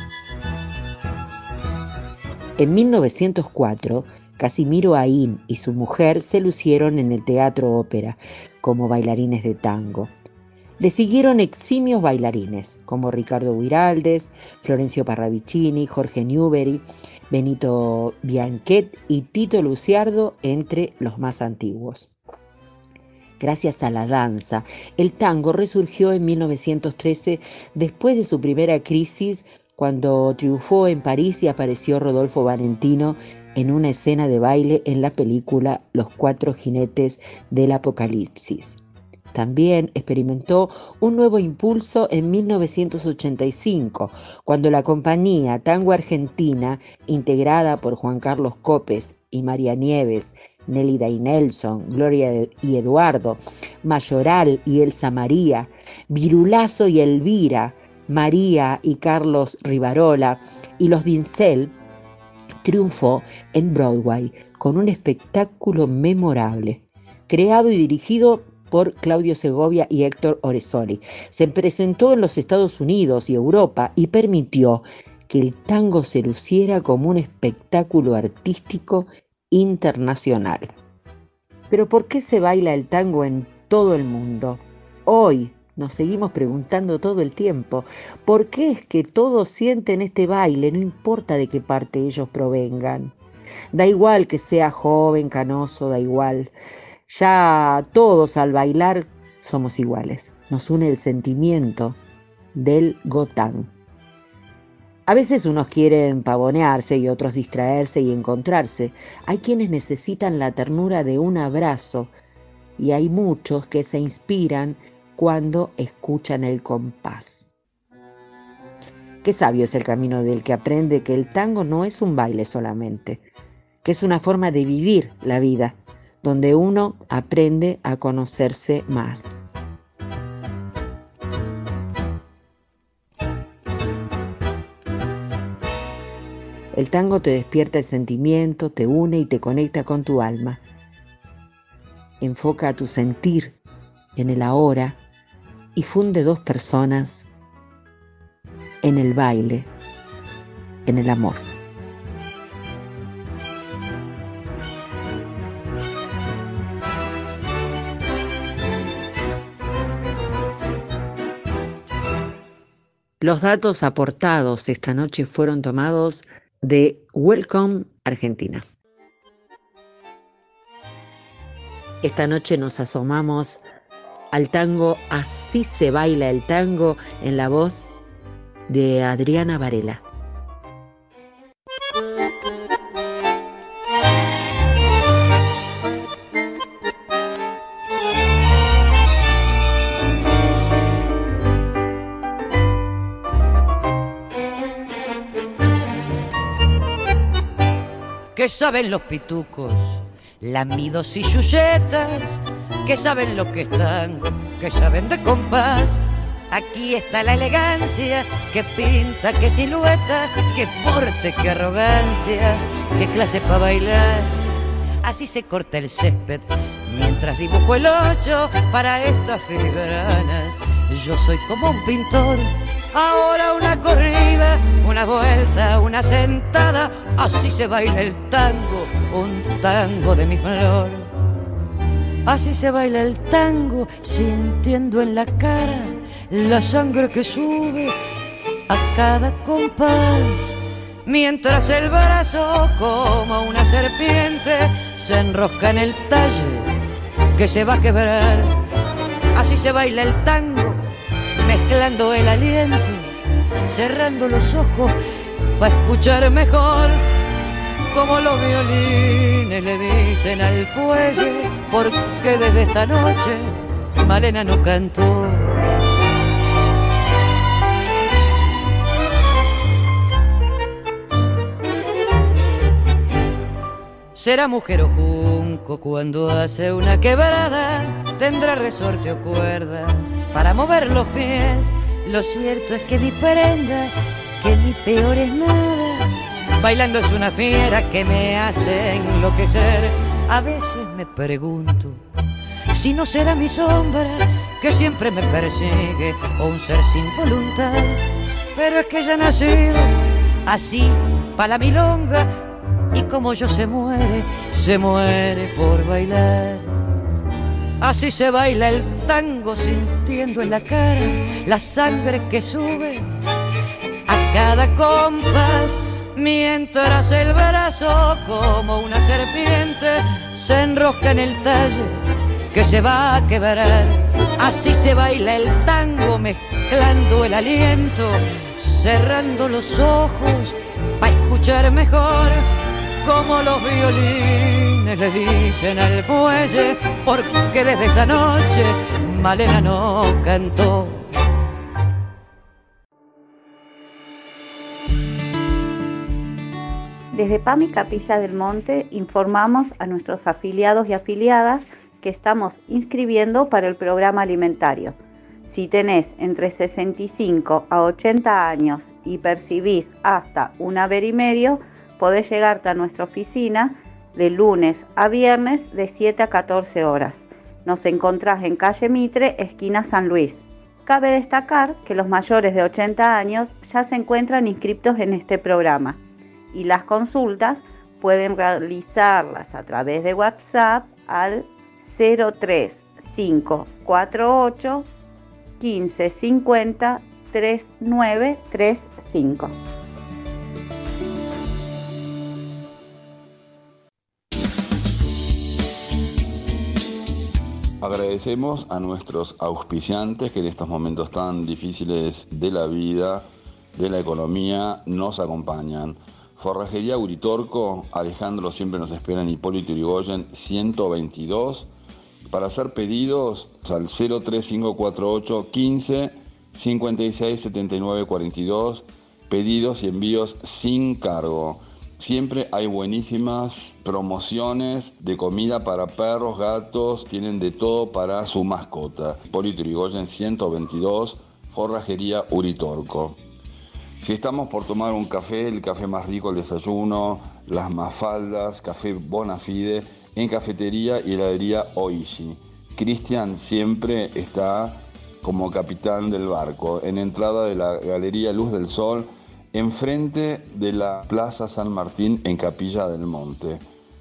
En mil novecientos cuatro, Casimiro Aín y su mujer se lucieron en el Teatro Ópera como bailarines de tango. Le siguieron eximios bailarines como Ricardo Guiraldes, Florencio Parravicini, Jorge Newbery, Benito Bianquet y Tito Luciardo, entre los más antiguos. Gracias a la danza, el tango resurgió en mil novecientos trece después de su primera crisis, cuando triunfó en París y apareció Rodolfo Valentino en una escena de baile en la película Los Cuatro Jinetes del Apocalipsis. También experimentó un nuevo impulso en mil novecientos ochenta y cinco, cuando la compañía Tango Argentina, integrada por Juan Carlos Copes y María Nieves, Nélida y Nelson, Gloria y Eduardo, Mayoral y Elsa María, Virulazo y Elvira, María y Carlos Rivarola y los Dincel, triunfó en Broadway con un espectáculo memorable, creado y dirigido por Claudio Segovia y Héctor Oresoli. Se presentó en los Estados Unidos y Europa y permitió que el tango se luciera como un espectáculo artístico internacional. Pero ¿por qué se baila el tango en todo el mundo? Hoy nos seguimos preguntando todo el tiempo, ¿por qué es que todos sienten este baile, no importa de qué parte ellos provengan? Da igual que sea joven, canoso, da igual. Ya todos al bailar somos iguales. Nos une el sentimiento del gotán. A veces unos quieren pavonearse y otros distraerse y encontrarse. Hay quienes necesitan la ternura de un abrazo y hay muchos que se inspiran cuando escuchan el compás. Qué sabio es el camino del que aprende que el tango no es un baile solamente, que es una forma de vivir la vida, donde uno aprende a conocerse más. El tango te despierta el sentimiento, te une y te conecta con tu alma. Enfoca tu sentir en el ahora y funde dos personas en el baile, en el amor. Los datos aportados esta noche fueron tomados de Welcome Argentina. Esta noche nos asomamos al tango Así se baila el tango en la voz de Adriana Varela. ¿Qué saben los pitucos, lamidos y yuyetas? ¿Qué saben lo que están? ¿Qué saben de compás? Aquí está la elegancia, qué pinta, qué silueta, qué porte, qué arrogancia, qué clase para bailar. Así se corta el césped mientras dibujo el ocho para estas filigranas. Yo soy como un pintor. Ahora una corrida, una vuelta, una sentada, así se baila el tango, un tango de mi flor. Así se baila el tango, sintiendo en la cara la sangre que sube a cada compás. Mientras el brazo, como una serpiente, se enrosca en el talle que se va a quebrar. Así se baila el tango, mezclando el aliento, cerrando los ojos para escuchar mejor, como los violines le dicen al fuelle, porque desde esta noche Malena no cantó. Será mujer o junco cuando hace una quebrada, tendrá resorte o cuerda para mover los pies. Lo cierto es que mi prenda, que mi peor es nada, bailando es una fiera que me hace enloquecer. A veces me pregunto si no será mi sombra que siempre me persigue o un ser sin voluntad. Pero es que ella ha nacido así pa' la milonga y como yo se muere, se muere por bailar. Así se baila el tango sintiendo en la cara la sangre que sube a cada compás, mientras el brazo como una serpiente se enrosca en el talle que se va a quebrar. Así se baila el tango mezclando el aliento, cerrando los ojos para escuchar mejor como los violines le dicen al fuelle, porque desde esa noche Malena no cantó. Desde PAMI Capilla del Monte informamos a nuestros afiliados y afiliadas que estamos inscribiendo para el programa alimentario. Si tenés entre sesenta y cinco a ochenta años y percibís hasta un haber y medio, podés llegarte a nuestra oficina de lunes a viernes de siete a catorce horas. Nos encontrás en calle Mitre, esquina San Luis. Cabe destacar que los mayores de ochenta años ya se encuentran inscriptos en este programa y las consultas pueden realizarlas a través de WhatsApp al cero tres cinco cuatro ocho quince cincuenta treinta y nueve treinta y cinco. Agradecemos a nuestros auspiciantes que en estos momentos tan difíciles de la vida, de la economía, nos acompañan. Forrajería Uritorco, Alejandro siempre nos espera en Hipólito Yrigoyen ciento veintidós. Para hacer pedidos al cero tres cinco cuatro ocho quince cincuenta y seis setenta y nueve cuarenta y dos, pedidos y envíos sin cargo. Siempre hay buenísimas promociones de comida para perros, gatos, tienen de todo para su mascota. Hipólito Yrigoyen ciento veintidós, Forrajería Uritorco. Si estamos por tomar un café, el café más rico, el desayuno, las mafaldas, café Bonafide, en cafetería y heladería Oishi. Cristian siempre está como capitán del barco, en entrada de la Galería Luz del Sol, enfrente de la Plaza San Martín en Capilla del Monte.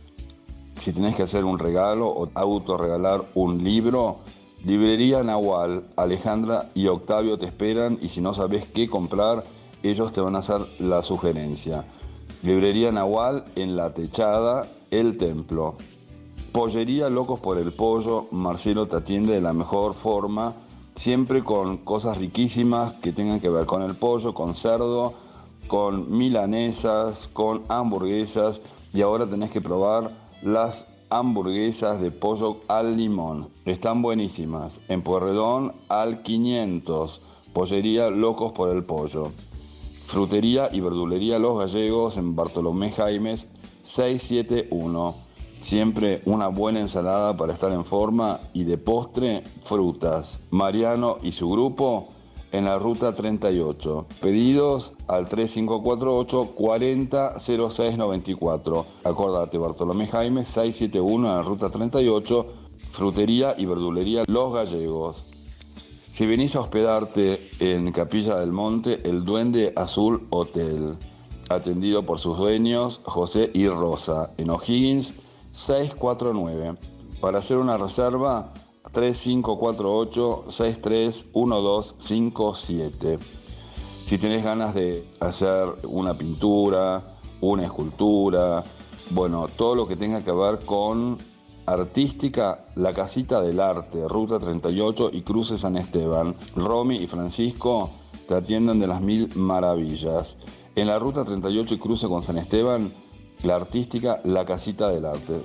Si tenés que hacer un regalo o autorregalar un libro, Librería Nahual, Alejandra y Octavio te esperan, y si no sabés qué comprar, ellos te van a hacer la sugerencia. Librería Nahual en La Techada, El Templo. Pollería Locos por el Pollo, Marcelo te atiende de la mejor forma, siempre con cosas riquísimas que tengan que ver con el pollo, con cerdo, con milanesas, con hamburguesas, y ahora tenés que probar las hamburguesas de pollo al limón. Están buenísimas. En Pueyrredón al quinientos, Pollería Locos por el Pollo. Frutería y verdulería Los Gallegos en Bartolomé Jaimes seiscientos setenta y uno. Siempre una buena ensalada para estar en forma, y de postre, frutas. Mariano y su grupo en la ruta treinta y ocho. Pedidos al tres cinco cuatro ocho cuarenta cero seis noventa y cuatro. Acordate, Bartolomé Jaimes seiscientos setenta y uno en la ruta treinta y ocho. Frutería y verdulería Los Gallegos. Si venís a hospedarte en Capilla del Monte, el Duende Azul Hotel, atendido por sus dueños José y Rosa, en O'Higgins seiscientos cuarenta y nueve. Para hacer una reserva, tres cinco cuatro ocho seis tres uno dos cinco siete. Si tenés ganas de hacer una pintura, una escultura, bueno, todo lo que tenga que ver con artística, La Casita del Arte, Ruta treinta y ocho y Cruce San Esteban. Romy y Francisco te atienden de las mil maravillas. En la Ruta treinta y ocho y Cruce con San Esteban, la artística, La Casita del Arte.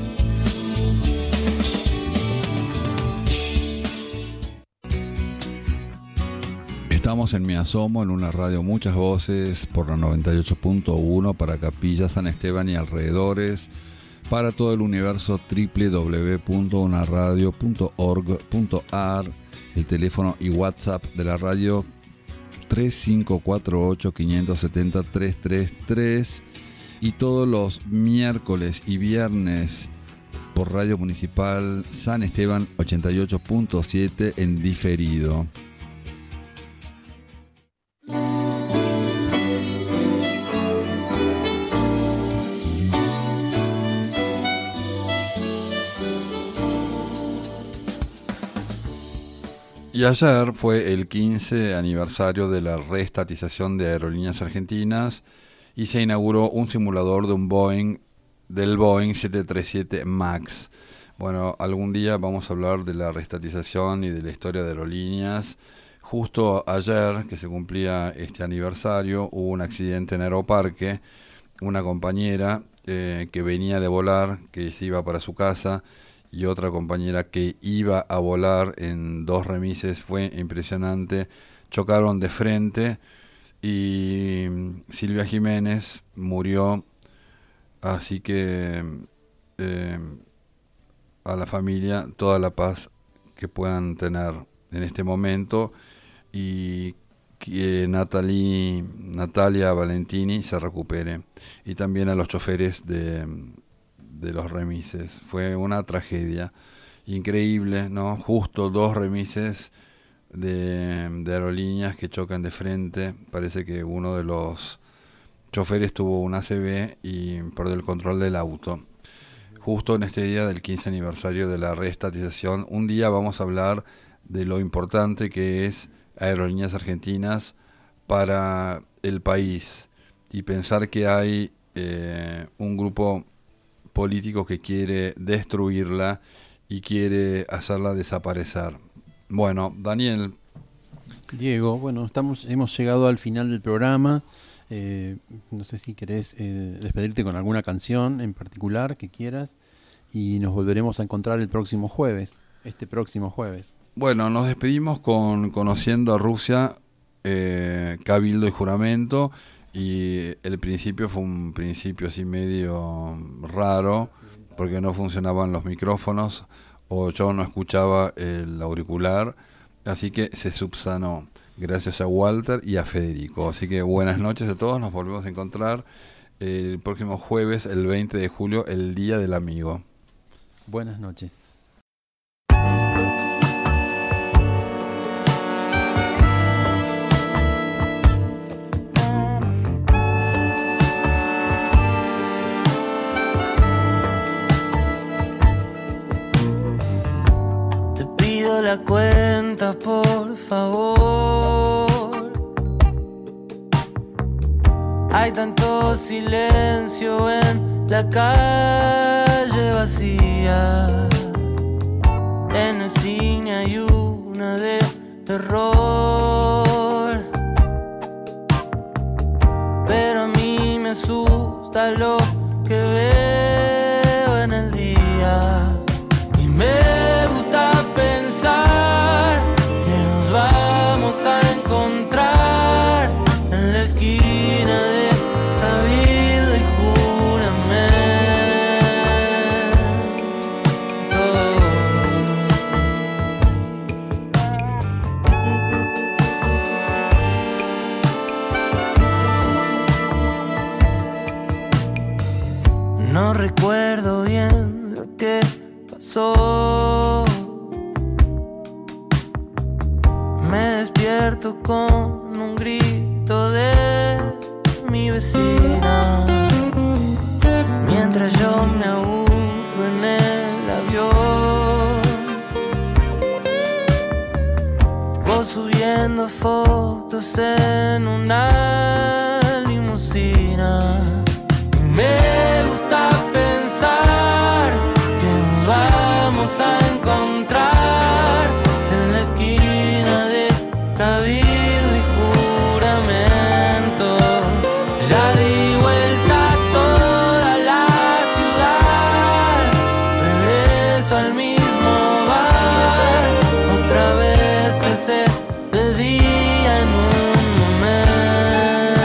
Estamos en Me Asomo, en una radio Muchas Voces, por la noventa y ocho punto uno para Capilla San Esteban y alrededores, para todo el universo doble u doble u doble u punto una radio punto org punto a r El teléfono y WhatsApp de la radio tres cinco cuatro ocho, cinco siete cero, tres tres tres. Y todos los miércoles y viernes por Radio Municipal San Esteban ochenta y ocho punto siete en diferido. Y ayer fue el quince aniversario de la reestatización de Aerolíneas Argentinas y se inauguró un simulador de un Boeing, del Boeing siete treinta y siete MAX. Bueno, algún día vamos a hablar de la reestatización y de la historia de aerolíneas. Justo ayer, que se cumplía este aniversario, hubo un accidente en Aeroparque. Una compañera eh, que venía de volar, que se iba para su casa, y otra compañera que iba a volar en dos remises. Fue impresionante. Chocaron de frente y Silvia Jiménez murió. Así que eh, a la familia toda la paz que puedan tener en este momento, y que Natalie, Natalia Valentini se recupere, y también a los choferes de, de los remises. Fue una tragedia increíble, ¿no? Justo dos remises de, de aerolíneas que chocan de frente. Parece que uno de los choferes tuvo un A C V y perdió el control del auto. Justo en este día del quince aniversario de la reestatización, un día vamos a hablar de lo importante que es Aerolíneas Argentinas para el país, y pensar que hay eh, un grupo político que quiere destruirla y quiere hacerla desaparecer. Bueno, Daniel. Diego, bueno, estamos, hemos llegado al final del programa. Eh, no sé si querés eh, despedirte con alguna canción en particular que quieras, y nos volveremos a encontrar el próximo jueves, este próximo jueves. Bueno, nos despedimos con Conociendo a Rusia, eh, Cabildo y Juramento, y el principio fue un principio así medio raro, porque no funcionaban los micrófonos o yo no escuchaba el auricular, así que se subsanó. Gracias a Walter y a Federico. Así que buenas noches a todos. Nos volvemos a encontrar el próximo jueves, el veinte de julio, el Día del Amigo. Buenas noches. Te pido la cuenta, por favor. Hay tanto silencio en la calle vacía. En el cine hay una de terror, pero a mí me asusta lo que veo en el día. Y me gusta pensar que nos vamos a encontrar en la esquina de Cabildo y juramento. No recuerdo bien lo que pasó. Me despierto con un grito de mi vecina, mientras yo me aburro en el avión. Vos subiendo fotos en una limusina. Y me gusta pensar que nos vamos a encontrar en la esquina de Cabildo y Juramento. Ya di vuelta a toda la ciudad, regreso al mismo bar, otra vez se hace de día en un momento.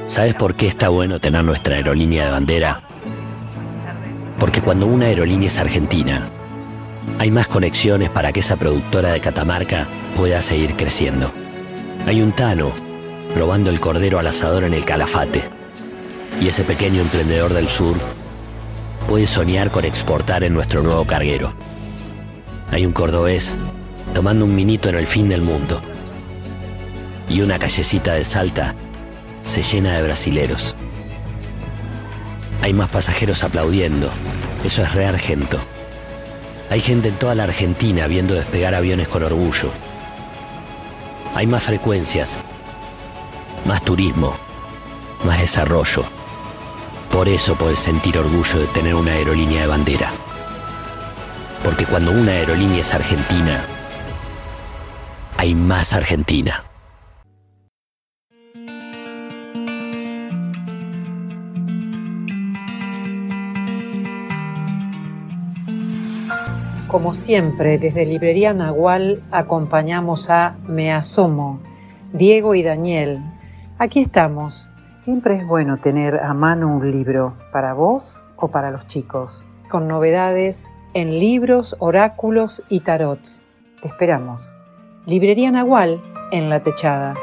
¿Sabes por qué está bueno tener nuestra aerolínea de bandera? Porque cuando una aerolínea es argentina, hay más conexiones para que esa productora de Catamarca pueda seguir creciendo. Hay un Tano robando el cordero al asador en el Calafate, y ese pequeño emprendedor del sur puede soñar con exportar en nuestro nuevo carguero. Hay un cordobés tomando un minito en el fin del mundo, y una callecita de Salta se llena de brasileros. Hay más pasajeros aplaudiendo, eso es re argento. Hay gente en toda la Argentina viendo despegar aviones con orgullo. Hay más frecuencias, más turismo, más desarrollo. Por eso podés sentir orgullo de tener una aerolínea de bandera. Porque cuando una aerolínea es argentina, hay más Argentina. Como siempre, desde Librería Nahual acompañamos a Me Asomo, Diego y Daniel. Aquí estamos. Siempre es bueno tener a mano un libro, para vos o para los chicos, con novedades en libros, oráculos y tarots. Te esperamos. Librería Nahual en La Techada.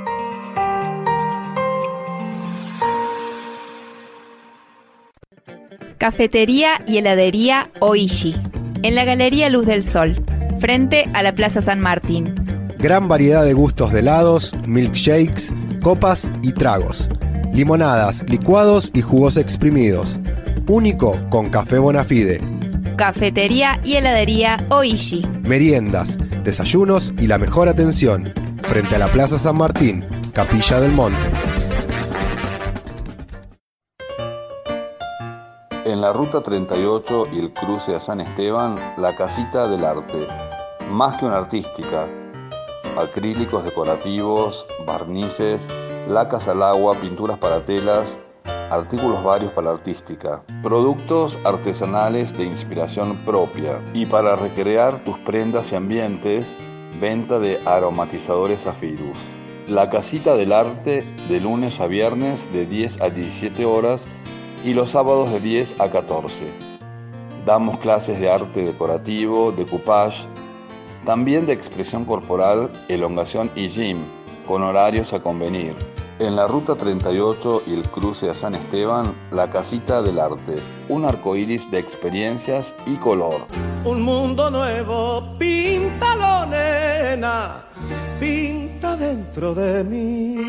Cafetería y heladería Oishi, en la Galería Luz del Sol, frente a la Plaza San Martín. Gran variedad de gustos de helados, milkshakes, copas y tragos. Limonadas, licuados y jugos exprimidos. Único con café Bonafide. Cafetería y heladería Oishi. Meriendas, desayunos y la mejor atención. Frente a la Plaza San Martín, Capilla del Monte. En la Ruta treinta y ocho y el cruce a San Esteban, la Casita del Arte. Más que una artística. Acrílicos decorativos, barnices, lacas al agua, pinturas para telas, artículos varios para la artística. Productos artesanales de inspiración propia. Y para recrear tus prendas y ambientes, venta de aromatizadores Zafirus. La Casita del Arte de lunes a viernes de diez a diecisiete horas y los sábados de diez a catorce. Damos clases de arte decorativo, decoupage, también de expresión corporal, elongación y gym, con horarios a convenir. En la Ruta treinta y ocho y el cruce a San Esteban, la Casita del Arte, un arcoíris de experiencias y color. Un mundo nuevo, píntalo, nena, pinta dentro de mí.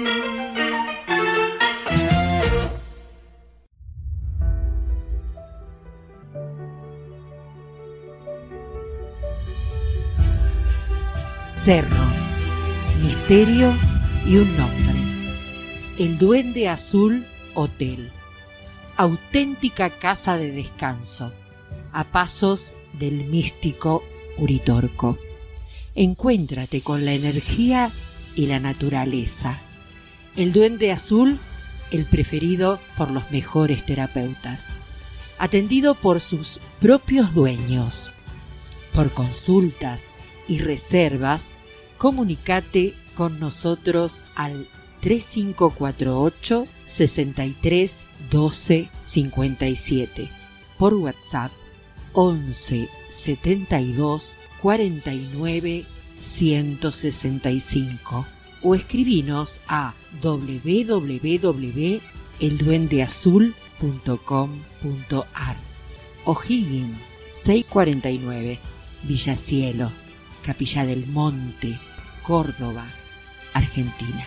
Cerro, misterio y un nombre. El Duende Azul Hotel. Auténtica casa de descanso, a pasos del místico Uritorco. Encuéntrate con la energía y la naturaleza. El Duende Azul, el preferido por los mejores terapeutas. Atendido por sus propios dueños. Por consultas y reservas, comunicate con nosotros al tres cinco cuatro ocho, seis tres uno dos cinco siete, por WhatsApp once setenta y dos cuarenta y nueve ciento sesenta y cinco o escribinos a doble u doble u doble u punto el duende azul punto com punto a r. O'Higgins seiscientos cuarenta y nueve, Villacielo, Capilla del Monte, Córdoba, Argentina.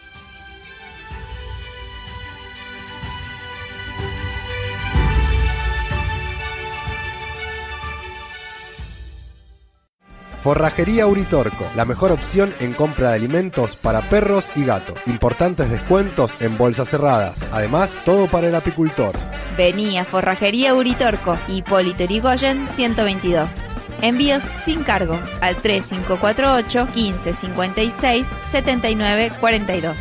Forrajería Uritorco, la mejor opción en compra de alimentos para perros y gatos. Importantes descuentos en bolsas cerradas. Además, todo para el apicultor. Vení a Forrajería Uritorco, Hipólito Yrigoyen ciento veintidós. Envíos sin cargo al tres cinco cuatro ocho, quince cincuenta y seis, setenta y nueve cuarenta y dos.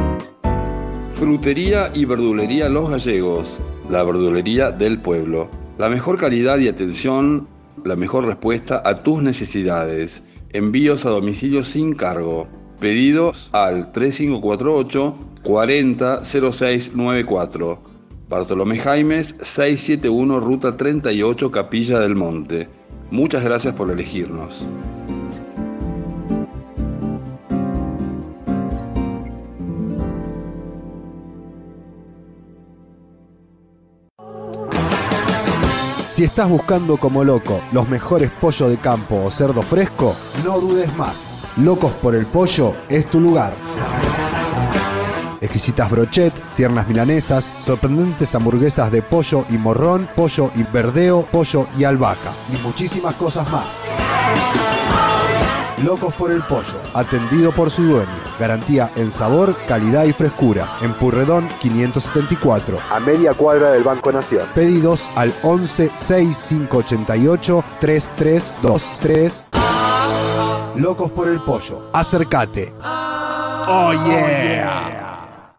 Frutería y verdulería Los Gallegos, la verdulería del pueblo. La mejor calidad y atención, la mejor respuesta a tus necesidades. Envíos a domicilio sin cargo. Pedidos al tres cinco cuatro ocho, cuarenta, cero seis noventa y cuatro. Bartolomé Jaimes, seiscientos setenta y uno, Ruta treinta y ocho, Capilla del Monte. Muchas gracias por elegirnos. Si estás buscando como loco los mejores pollos de campo o cerdo fresco, no dudes más. Locos por el Pollo es tu lugar. Exquisitas brochet, tiernas milanesas, sorprendentes hamburguesas de pollo y morrón, pollo y verdeo, pollo y albahaca y muchísimas cosas más. Locos por el Pollo, atendido por su dueño. Garantía en sabor, calidad y frescura. En Purredón quinientos setenta y cuatro, a media cuadra del Banco Nación. Pedidos al once, sesenta y cinco ochenta y ocho, treinta y tres veintitrés. Locos por el Pollo, acércate. Oh yeah.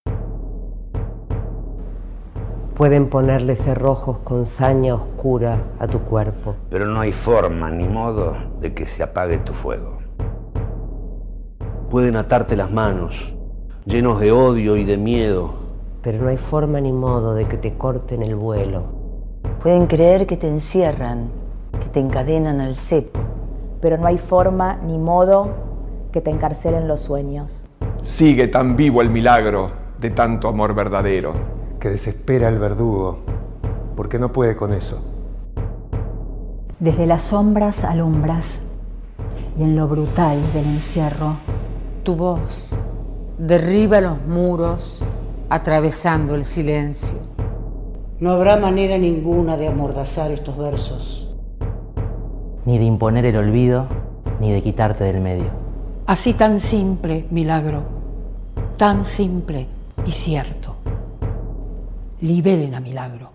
Pueden ponerle cerrojos con saña oscura a tu cuerpo. Pero no hay forma ni modo de que se apague tu fuego. Pueden atarte las manos, llenos de odio y de miedo. Pero no hay forma ni modo de que te corten el vuelo. Pueden creer que te encierran, que te encadenan al cepo. Pero no hay forma ni modo que te encarcelen los sueños. Sigue tan vivo el milagro de tanto amor verdadero, que desespera el verdugo, porque no puede con eso. Desde las sombras alumbras, y en lo brutal del encierro, tu voz derriba los muros, atravesando el silencio. No habrá manera ninguna de amordazar estos versos. Ni de imponer el olvido, ni de quitarte del medio. Así tan simple, milagro, tan simple y cierto. Liberen a Milagro.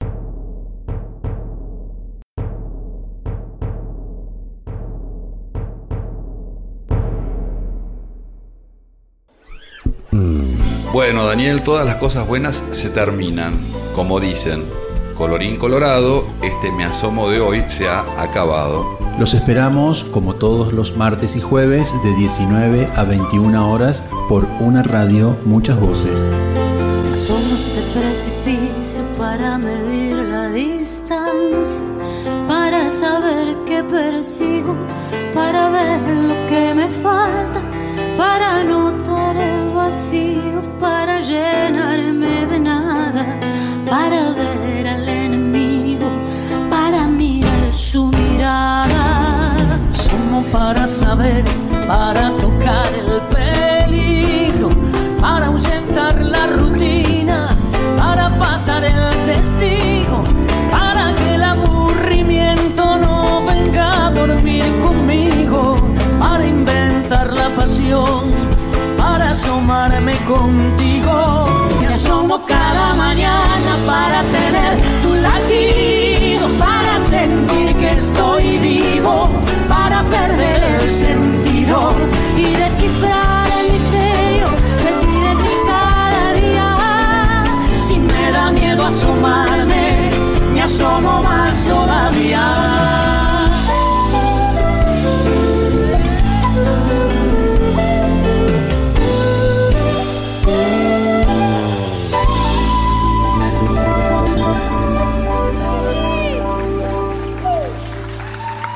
Bueno, Daniel, todas las cosas buenas se terminan, como dicen. Colorín colorado, este Me Asomo de hoy se ha acabado. Los esperamos como todos los martes y jueves de diecinueve a veintiuna horas por una radio, muchas voces. Somos de precipicio para medir la distancia, para saber qué persigo, para ver lo que me falta, para notar el vacío, para llenarme de nada, para ver al enemigo, para mirar su mirada. Somos para saber, para tocar el peligro, para ahuyentar la rutina, para pasar el testigo, para que el aburrimiento no venga a dormir conmigo, para inventar la pasión, para asomarme contigo. Me asomo cada mañana para tener tu latido, para sentir que estoy vivo, para perder el sentido y descifrar el misterio de ti, de ti cada día. Si me da miedo asomarme, me asomo más todavía.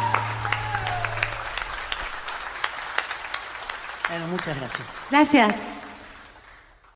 Bueno, muchas gracias. Gracias.